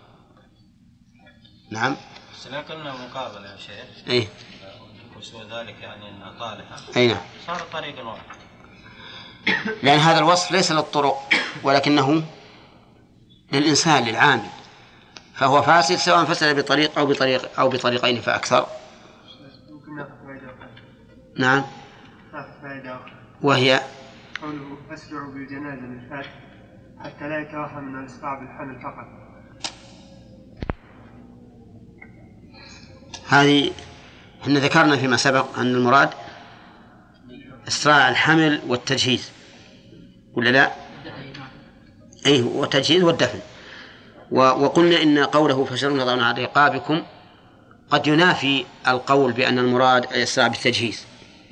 نعم. بس لكن مقابل يا شيخ. إيه. وسوى ذلك يعني أنها طالحة. أي نعم. صار طريق واحد. لأن هذا الوصف ليس للطرق ولكنه للإنسان للعامل، فهو فاسد سواء فسد بطريق أو بطريق أو بطريقين فأكثر. نعم. وهي قوله أسرعوا بالجنازة بالفاتح حتى لا يتوهم من الإسراع بالحمل فقط. هذه احنا ذكرنا فيما سبق أن المراد إسراع الحمل والتجهيز ولا لا؟ أيه، والتجهيز والدفن. وقلنا إن قوله فشرون تضعون على رقابكم قد ينافي القول بأن المراد الإسراع بالتجهيز،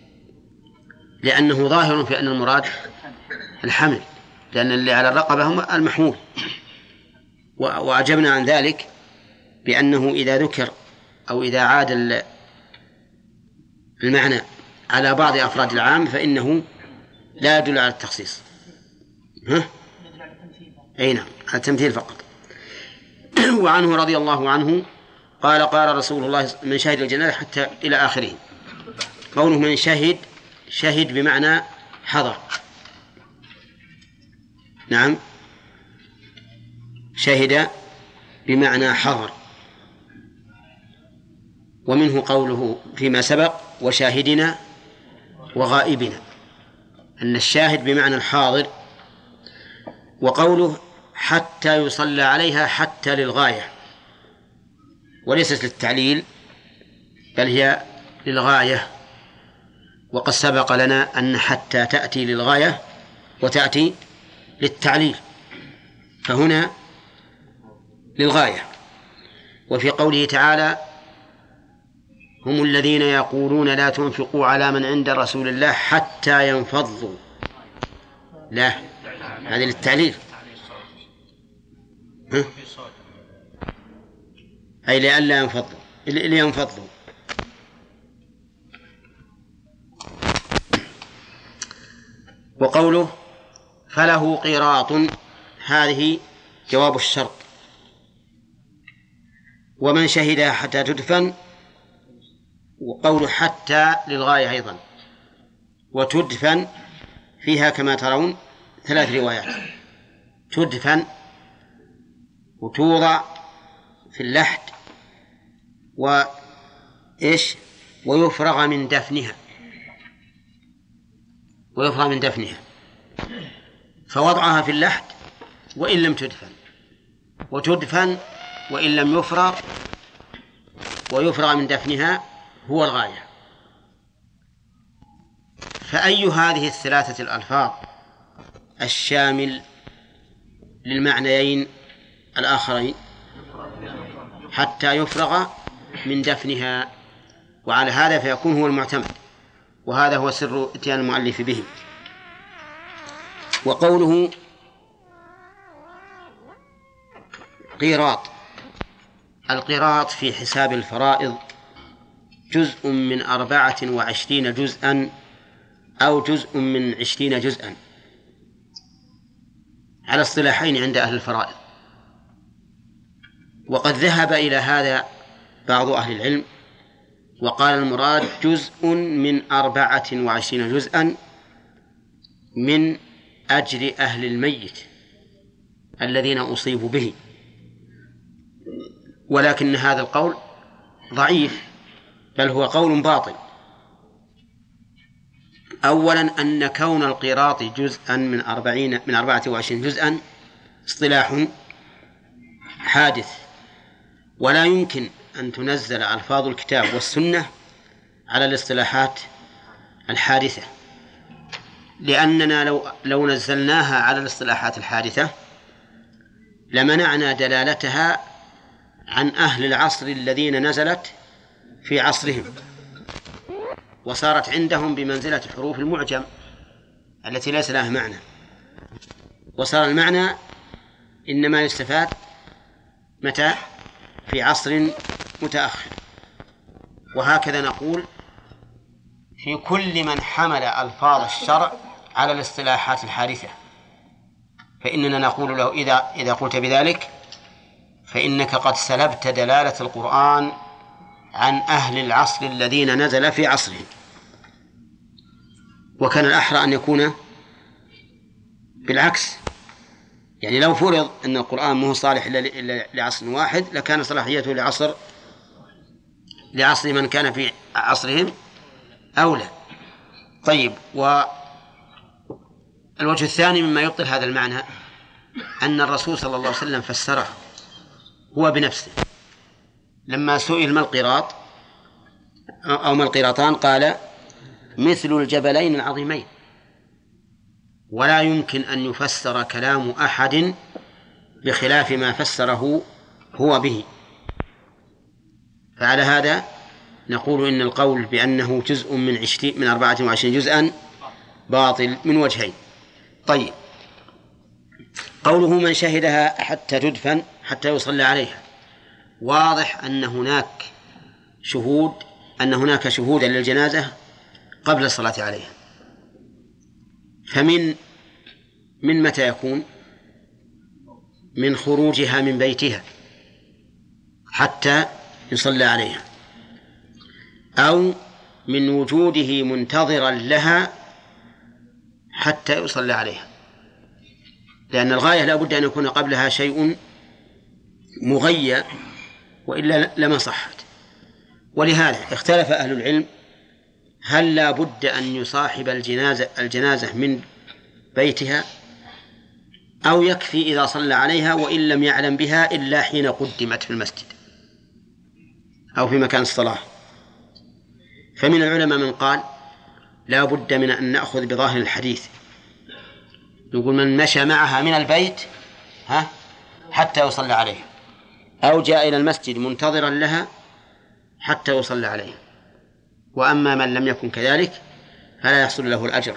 لأنه ظاهر في أن المراد الحمل، لأن اللي على الرقبة هم المحمول. وأجبنا عن ذلك بأنه إذا ذكر أو إذا عاد المعنى على بعض أفراد العام فإنه لا يدل على التخصيص. ها؟ أي نعم، على التمثيل فقط. وعنه رضي الله عنه قال قال رسول الله من شهد الجنازة حتى إلى آخره. قوله من شهد، شهد بمعنى حضر. نعم، شهد بمعنى حضر. ومنه قوله فيما سبق وشاهدنا وغائبنا، أن الشاهد بمعنى الحاضر. وقوله حتى يصلى عليها حتى للغاية، وليست للتعليل بل هي للغاية. وقد سبق لنا أن حتى تأتي للغاية وتأتي للتعليل، فهنا للغاية. وفي قوله تعالى هم الذين يقولون لا تنفقوا على من عند رسول الله حتى ينفضوا، لا، هذه للتعليل. ها؟ أي لئلا ينفضوا، لينفضوا. وقوله فله قيراط، هذه جواب الشرط. ومن شهدها حتى تدفن، وقول حتى للغاية أيضا. وتدفن فيها كما ترون ثلاث روايات: تدفن وتوضع في اللحد وإيش ويفرغ من دفنها، ويفرغ من دفنها. فوضعها في اللحد وإن لم تدفن، وتدفن وإن لم يفرغ، ويفرغ من دفنها هو الغاية. فأي هذه الثلاثة الألفاظ الشامل للمعنيين الآخرين؟ حتى يفرغ من دفنها. وعلى هذا فيكون هو المعتمد، وهذا هو سر اتيان المؤلف به. وقوله قيراط، القيراط في حساب الفرائض جزء من أربعة وعشرين جزءا أو جزء من عشرين جزءا على اصطلاحين عند أهل الفرائض. وقد ذهب إلى هذا بعض أهل العلم وقال المراد جزء من أربعة وعشرين جزءا من أجر أهل الميت الذين أصيبوا به. ولكن هذا القول ضعيف، بل هو قول باطل. أولا أن كون القيراط جزءا من أربعين من أربعة وعشرين جزءا اصطلاح حادث، ولا يمكن أن تنزل ألفاظ الكتاب والسنة على الاصطلاحات الحادثة، لأننا لو لو نزلناها على الاصطلاحات الحادثة لمنعنا دلالتها عن أهل العصر الذين نزلت في عصرهم، وصارت عندهم بمنزلة حروف المعجم التي ليس لها معنى، وصار المعنى إنما يستفاد متى؟ في عصر متأخر. وهكذا نقول في كل من حمل ألفاظ الشرع على الاصطلاحات الحادثة، فإننا نقول له إذا إذا قلت بذلك فإنك قد سلبت دلالة القرآن عن أهل العصر الذين نزل في عصرهم. وكان الأحرى أن يكون بالعكس، يعني لو فرض أن القرآن مو صالح إلا لعصر واحد لكان صلاحيته لعصر لعصر من كان في عصرهم أولى. طيب، والوجه الثاني مما يبطل هذا المعنى أن الرسول صلى الله عليه وسلم فسره هو بنفسه لما سئل ما القراط أو ما القراطان قال مثل الجبلين العظيمين، ولا يمكن أن يفسر كلام أحد بخلاف ما فسره هو به. فعلى هذا نقول إن القول بأنه جزء من عشرين من أربعة وعشرين جزءا باطل من وجهين. طيب، قوله من شهدها حتى تدفن حتى يصلى عليها، واضح أن هناك شهود أن هناك شهودا للجنازة قبل الصلاة عليها. فمن من متى يكون؟ من خروجها من بيتها حتى يصلى عليها، أو من وجوده منتظرا لها حتى يصلى عليها، لأن الغاية لا بد أن يكون قبلها شيء مغير وإلا لما صحت. ولهذا اختلف أهل العلم هل لا بد أن يصاحب الجنازة الجنازة من بيتها أو يكفي إذا صلى عليها وإن لم يعلم بها إلا حين قدمت في المسجد أو في مكان الصلاة. فمن العلماء من قال لا بد من أن نأخذ بظاهر الحديث، يقول من مشى معها من البيت ها حتى يصلى عليها، أو جاء إلى المسجد منتظرا لها حتى يصلى عليها. وأما من لم يكن كذلك فلا يحصل له الأجر،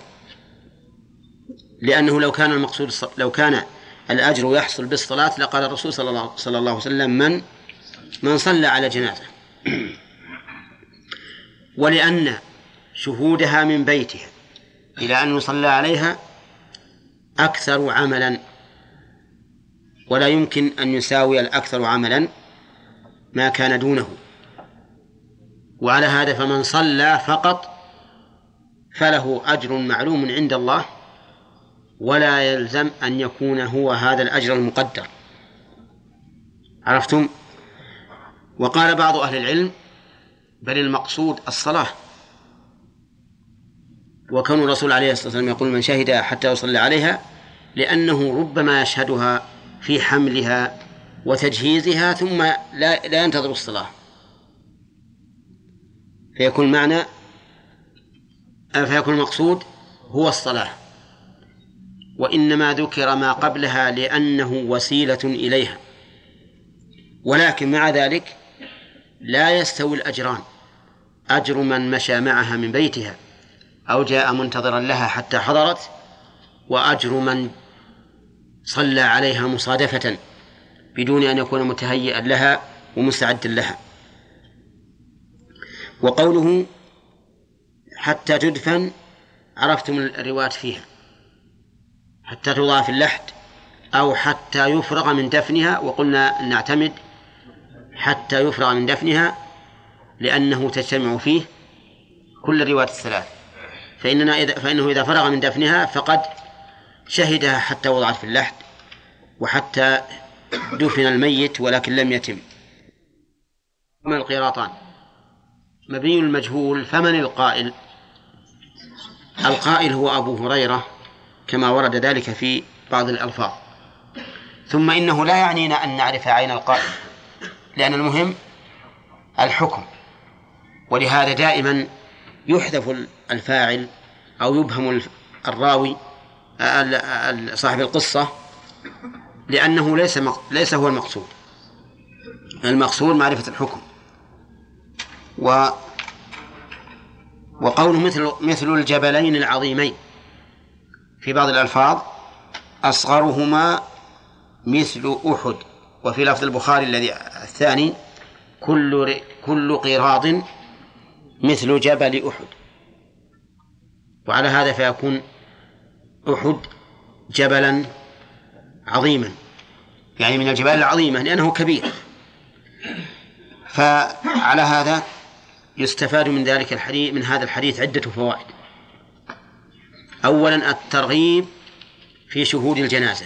لأنه لو كان المقصود لو كان الأجر يحصل بالصلاة لقال الرسول صلى الله, صلى الله عليه وسلم من من صلى على جنازة. ولأن شهودها من بيتها إلى أن يصلى عليها أكثر عملا، ولا يمكن أن يساوي الأكثر عملا ما كان دونه. وعلى هذا فمن صلى فقط فله أجر معلوم عند الله، ولا يلزم أن يكون هو هذا الأجر المقدر. عرفتم؟ وقال بعض أهل العلم بل المقصود الصلاة، وكان الرسول عليه الصلاة والسلام يقول من شهد حتى يصلي عليها، لأنه ربما يشهدها في حملها وتجهيزها ثم لا, لا ينتظر الصلاة، فيكون معنى فيكون المقصود هو الصلاة، وإنما ذكر ما قبلها لأنه وسيلة إليها. ولكن مع ذلك لا يستوي الأجران، أجر من مشى معها من بيتها أو جاء منتظرا لها حتى حضرت، وأجر من صلى عليها مصادفة بدون أن يكون متهيئا لها ومستعدا لها. وقوله حتى تدفن عرفتم الروايات فيها، حتى توضع في اللحد أو حتى يفرغ من دفنها، وقلنا أن نعتمد حتى يفرغ من دفنها لأنه تجتمع فيه كل الروايات الثلاث، فإننا إذا فإنه إذا فرغ من دفنها فقد شهدها حتى وضعت في اللحد وحتى دفن الميت ولكن لم يتم. من القراطان مبني المجهول، فمن القائل؟ القائل هو أبو هريرة كما ورد ذلك في بعض الألفاظ. ثم إنه لا يعنينا أن نعرف عين القائل، لأن المهم الحكم، ولهذا دائما يحذف الفاعل أو يبهم الراوي صاحب القصة، لأنه ليس ليس هو المقصود. المقصود معرفة الحكم. و وقوله مثل مثل الجبلين العظيمين في بعض الألفاظ أصغرهما مثل أحد، وفي لفظ البخاري الذي الثاني كل كل قراض مثل جبل أحد. وعلى هذا فيكون أحد جبلا عظيما، يعني من الجبال العظيمة لأنه كبير. فعلى هذا يستفاد من ذلك الحديث من هذا الحديث عدة فوائد. أولا الترغيب في شهود الجنازة.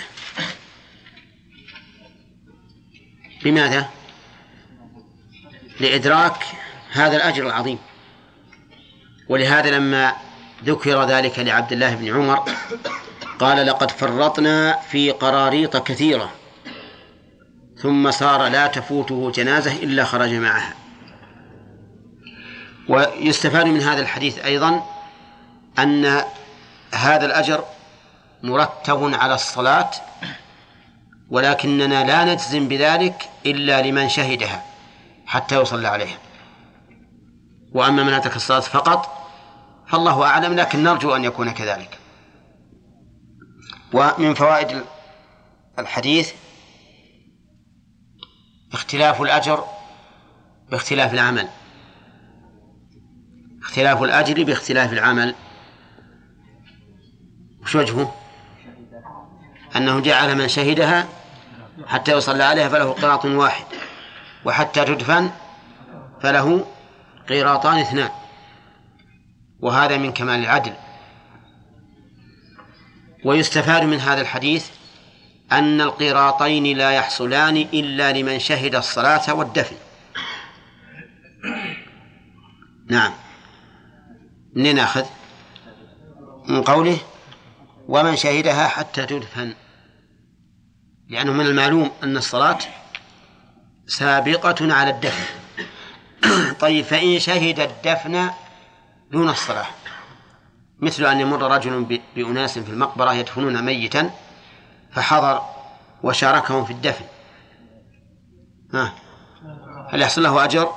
لماذا؟ لإدراك هذا الأجر العظيم. ولهذا لما ذكر ذلك لعبد الله بن عمر قال لقد فرطنا في قراريط كثيرة ثم صار لا تفوته جنازة إلا خرج معها. ويستفاد من هذا الحديث أيضا أن هذا الأجر مرتب على الصلاة، ولكننا لا نجزم بذلك إلا لمن شهدها حتى يصلى عليها. وأما من أترك الصلاة فقط فالله أعلم، لكن نرجو أن يكون كذلك. ومن فوائد الحديث اختلاف الأجر باختلاف العمل، اختلاف الأجر باختلاف العمل. وش وجهه؟ أنه جعل من شهدها حتى يصلى عليها فله قيراط واحد، وحتى تدفن فله قيراطان اثنان، وهذا من كمال العدل. ويستفاد من هذا الحديث أن القيراطين لا يحصلان إلا لمن شهد الصلاة والدفن. نعم، منين نأخذ؟ من قوله ومن شهدها حتى تدفن، لأنه من المعلوم أن الصلاة سابقة على الدفن. طيب، فإن شهد الدفن دون الصلاة، مثل أن يمر رجل بأناس في المقبرة يدفنون ميتا فحضر وشاركهم في الدفن، ها، هل يحصل له أجر؟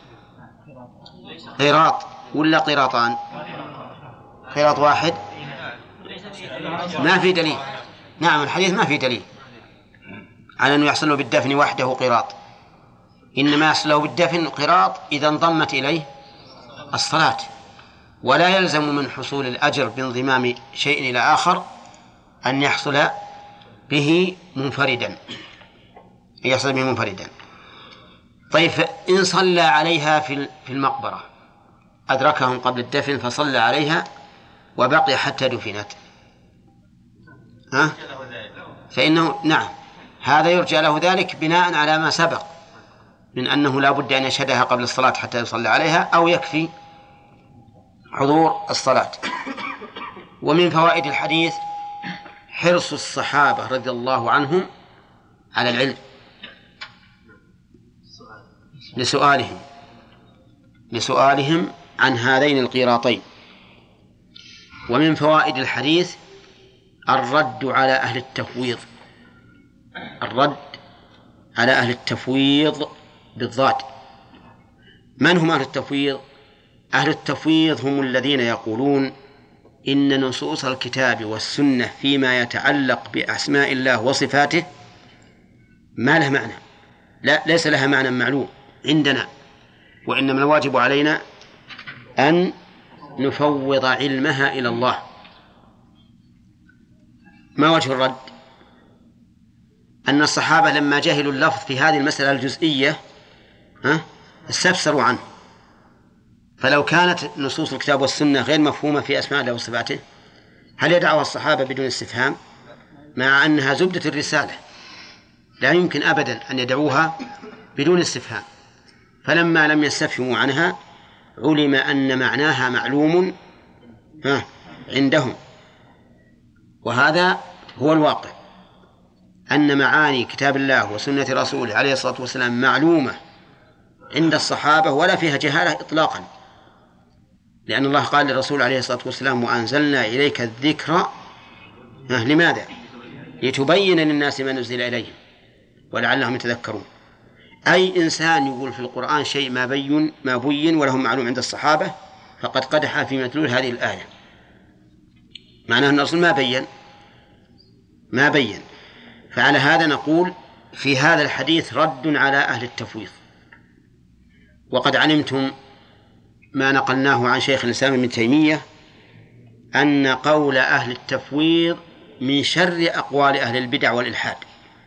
قيراط ولا قيراطان؟ قيراط واحد، ما في دليل. نعم، الحديث ما في دليل على أنه يحصل له بالدفن وحده قيراط، إنما يحصل له بالدفن قيراط إذا انضمت إليه الصلاة. ولا يلزم من حصول الأجر بانضمام شيء إلى آخر أن يحصل به منفردا، يحصل به منفردا. طيب، إن صلى عليها في المقبرة، أدركهم قبل الدفن فصلى عليها وبقي حتى دفنت، ها؟ فإنه نعم، هذا يرجى له ذلك بناء على ما سبق من أنه لا بد أن يشهدها قبل الصلاة حتى يصلى عليها، أو يكفي حضور الصلاة. ومن فوائد الحديث حرص الصحابة رضي الله عنهم على العلم لسؤالهم لسؤالهم عن هذين القيراطين. ومن فوائد الحديث الرد على أهل التفويض، الرد على أهل التفويض بالضاد. من هم أهل التفويض؟ أهل التفويض هم الذين يقولون إن نصوص الكتاب والسنة فيما يتعلق بأسماء الله وصفاته ما له معنى، لا ليس لها معنى معلوم عندنا، وإنما الواجب علينا أن نفوض علمها إلى الله. ما وجه الرد؟ أن الصحابة لما جهلوا اللفظ في هذه المسألة الجزئية ها استفسروا عنه، فلو كانت نصوص الكتاب والسنة غير مفهومة في أسماء الله وصفاته هل يدعوها الصحابة بدون استفهام؟ مع أنها زبدة الرسالة، لا يمكن أبدا أن يدعوها بدون استفهام. فلما لم يستفهموا عنها علم أن معناها معلوم ها عندهم، وهذا هو الواقع، أن معاني كتاب الله وسنة رسوله عليه الصلاة والسلام معلومة عند الصحابة ولا فيها جهالة إطلاقا، لأن الله قال للرسول عليه الصلاة والسلام وأنزلنا إليك الذكر لماذا؟ لتبين للناس ما نزل إليهم ولعلهم يتذكرون. أي إنسان يقول في القرآن شيء ما بين ما بين ولهم معلوم عند الصحابة فقد قدح في مدلول هذه الآية، معناه أن الرسول ما بين ما بين فعلى هذا نقول في هذا الحديث رد على أهل التفويض. وقد علمتم ما نقلناه عن شيخ الإسلام ابن تيمية أن قول أهل التفويض من شر أقوال أهل البدع والإلحاد،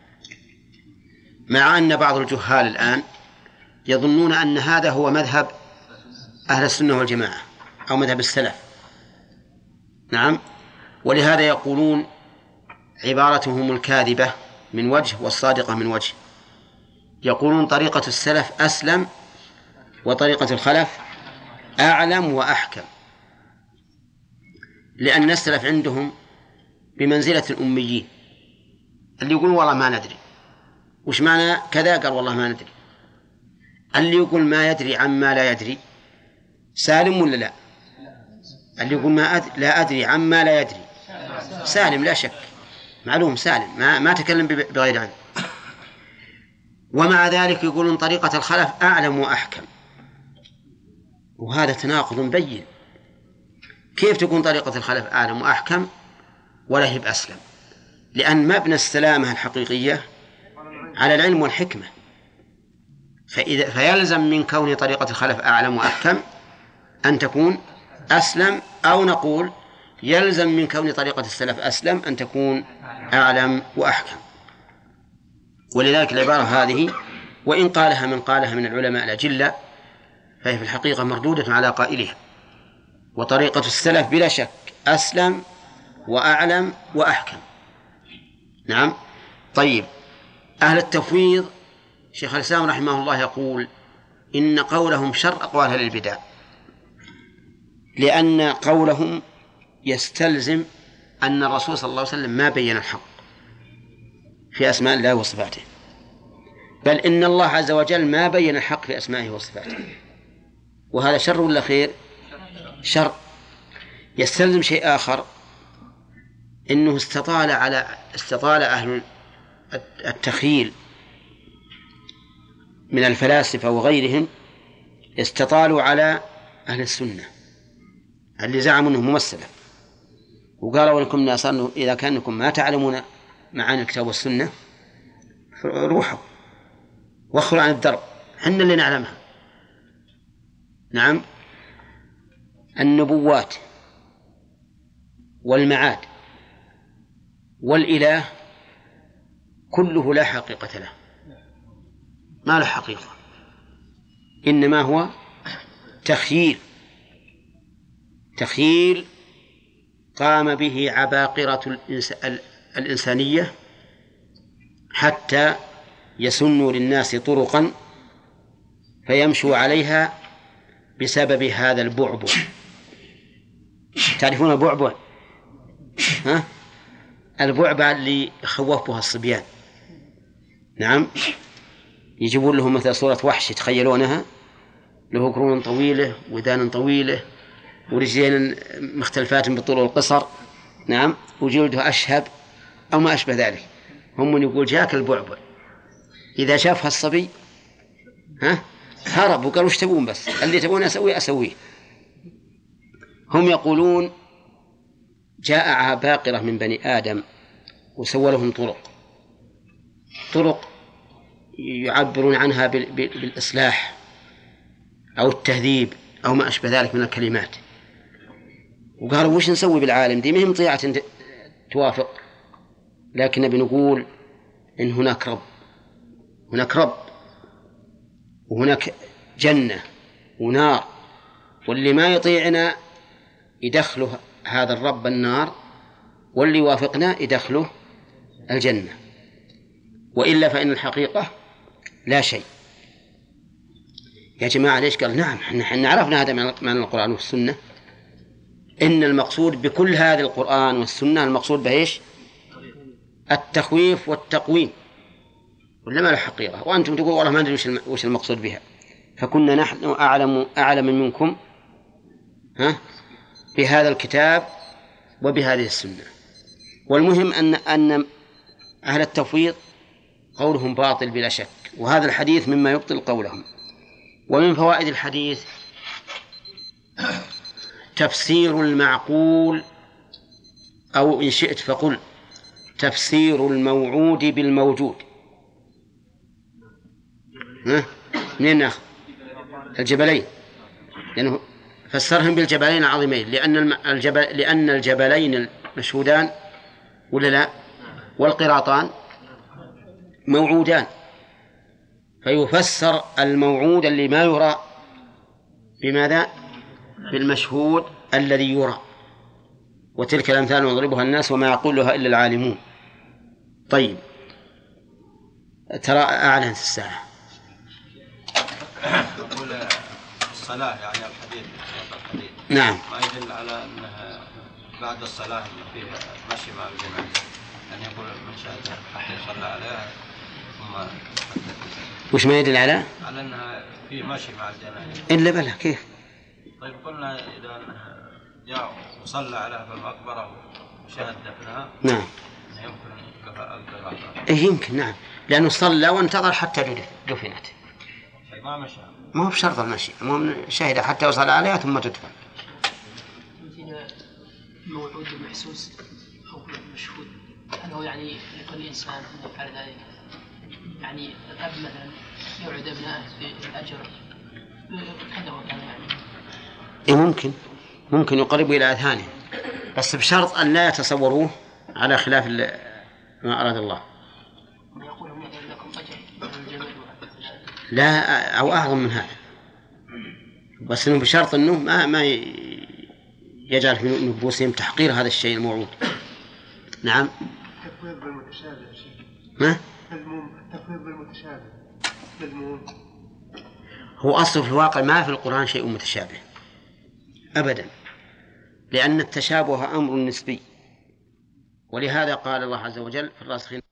مع أن بعض الجهال الآن يظنون أن هذا هو مذهب أهل السنة والجماعة أو مذهب السلف. نعم، ولهذا يقولون عبارتهم الكاذبة من وجه والصادقة من وجه. يقولون طريقة السلف أسلم وطريقة الخلف أعلم وأحكم، لأن السلف عندهم بمنزلة الأميين اللي يقول والله ما ندري وش معنى كذا، قال والله ما ندري. اللي يقول ما يدري عما لا يدري سالم ولا لا؟ اللي يقول ما أدري لا أدري عما لا يدري سالم لا شك، معلوم سالم، ما, ما تكلم بغير علم. ومع ذلك يقولون طريقة الخلف أعلم وأحكم، وهذا تناقض بين. كيف تكون طريقة الخلف أعلم وأحكم ولا هي بأسلم؟ لأن مبنى السلامة الحقيقية على العلم والحكمة، فإذا فيلزم من كون طريقة الخلف أعلم وأحكم أن تكون أسلم، أو نقول يلزم من كون طريقة السلف أسلم أن تكون أعلم وأحكم. ولذلك العبارة هذه وإن قالها من قالها من العلماء الأجلة فهي في الحقيقة مردودة على قائلها. وطريقة السلف بلا شك أسلم وأعلم وأحكم. نعم. طيب، أهل التفويض شيخ الإسلام رحمه الله يقول إن قولهم شر أقوال أهل البدع، لأن قولهم يستلزم أن الرسول صلى الله عليه وسلم ما بين الحق في أسماء الله وصفاته، بل إن الله عز وجل ما بين الحق في أسمائه وصفاته، وهذا شر ولا خير؟ شر. يستلزم شيء آخر، إنه استطال على استطال أهل التخيل من الفلاسفة وغيرهم، استطالوا على أهل السنة اللي زعموا أنه ممثلة، وقالوا لكم ناصر إذا كانكم ما تعلمون معاني الكتاب والسنة روحوا واخروا عن الدرب، حنا اللي نعلمها. نعم، النبوات والمعاد والإله كله لا حقيقة له، ما له حقيقة، إنما هو تخييل تخييل قام به عباقرة الإنسانية حتى يسنوا للناس طرقا فيمشوا عليها بسبب هذا البعبع. تعرفون البعبع؟ ها؟ البعبع اللي خوفها الصبيان. نعم، يجيبون لهم مثل صورة وحش يتخيلونها، له قرون طويلة ودان طويلة ورجلين مختلفات بالطول والقصر. نعم، وجلده أشهب أو ما أشبه ذلك. هم من يقول جاك البعبع، إذا شافها الصبي ها هرب وقالوا وش تبون، بس اللي تبون أسويه أسويه. هم يقولون جاء عباقرة من بني آدم وسوى لهم طرق طرق يعبرون عنها بالإصلاح أو التهذيب أو ما أشبه ذلك من الكلمات، وقالوا وش نسوي بالعالم دي، مهم طيعة توافق، لكن بنقول إن هناك رب، هناك رب وهناك جنة ونار، واللي ما يطيعنا يدخله هذا الرب النار، واللي يوافقنا يدخله الجنة، وإلا فإن الحقيقة لا شيء. يا جماعة ليش؟ قال نعم احنا عرفنا هذا معنى القرآن والسنة، إن المقصود بكل هذا القرآن والسنة المقصود بإيش؟ التخويف والتقويم، ولا ما له حقيقة، وأنتم تقولوا والله ما ندري وش المقصود بها، فكنا نحن أعلم أعلم منكم ها بهذا الكتاب وبهذه السنة. والمهم أن أن أهل التفويض قولهم باطل بلا شك، وهذا الحديث مما يبطل قولهم. ومن فوائد الحديث تفسير المعقول، أو إن شئت فقل تفسير الموعود بالموجود. ها؟ منين ناخذ؟ الجبلين، لأنه فسرهم بالجبلين العظيمين، لأن الجبل لأن الجبلين المشهودان ولا لا؟ والقراطان موعودان، فيفسر الموعود اللي ما يرى بماذا؟ بالمشهود الذي يرى. وتلك الأمثال نضربها الناس وما يعقلها إلا العالمون. طيب، ترى أعلن الساعة. أقول الصلاة يعني الحديث الحديث نعم. ما يدل على أنها بعد الصلاة فيه مشي مع الجنازة، يعني يقول من شاهد حتى يصلى عليها ثم وش ما يدل على؟ على أنها فيه مشي مع الجنازة. إلا بلا كيف؟ طيب قلنا إذا جاء وصلى عليها في المقبرة وشاهد دفنها نعم يمكن القراءة. إيه يمكن، نعم، لأنه صلى وانتظر حتى دفنت. ما مشى. ما هو بشرط المشي، المهم شهد حتى يوصل عليها ثم تدفن. موعود المحسوس أو المشهود، هل هو يعني لكل إنسان أن يفعل ذلك؟ يعني الأب مثلا يوعد ابنائه بالأجر كذا وكذا يعني. إيه ممكن ممكن يقرب إلى أذهانهم، بس بشرط أن لا يتصوروه على خلاف ما أراد الله. يقول مثلا لكم أجر الجمل لا، أو أعظم من هذا، بس إنه بشرط إنه ما ما يجعل في نفوسهم تحقير هذا الشيء الموعود. نعم. التفويض بالمتشابه يا شيخ. ما؟ التفويض بالمتشابه مذموم. هو أصل في الواقع ما في القرآن شيء متشابه أبدا، لأن التشابه أمر نسبي، ولهذا قال الله عز وجل في الراسخين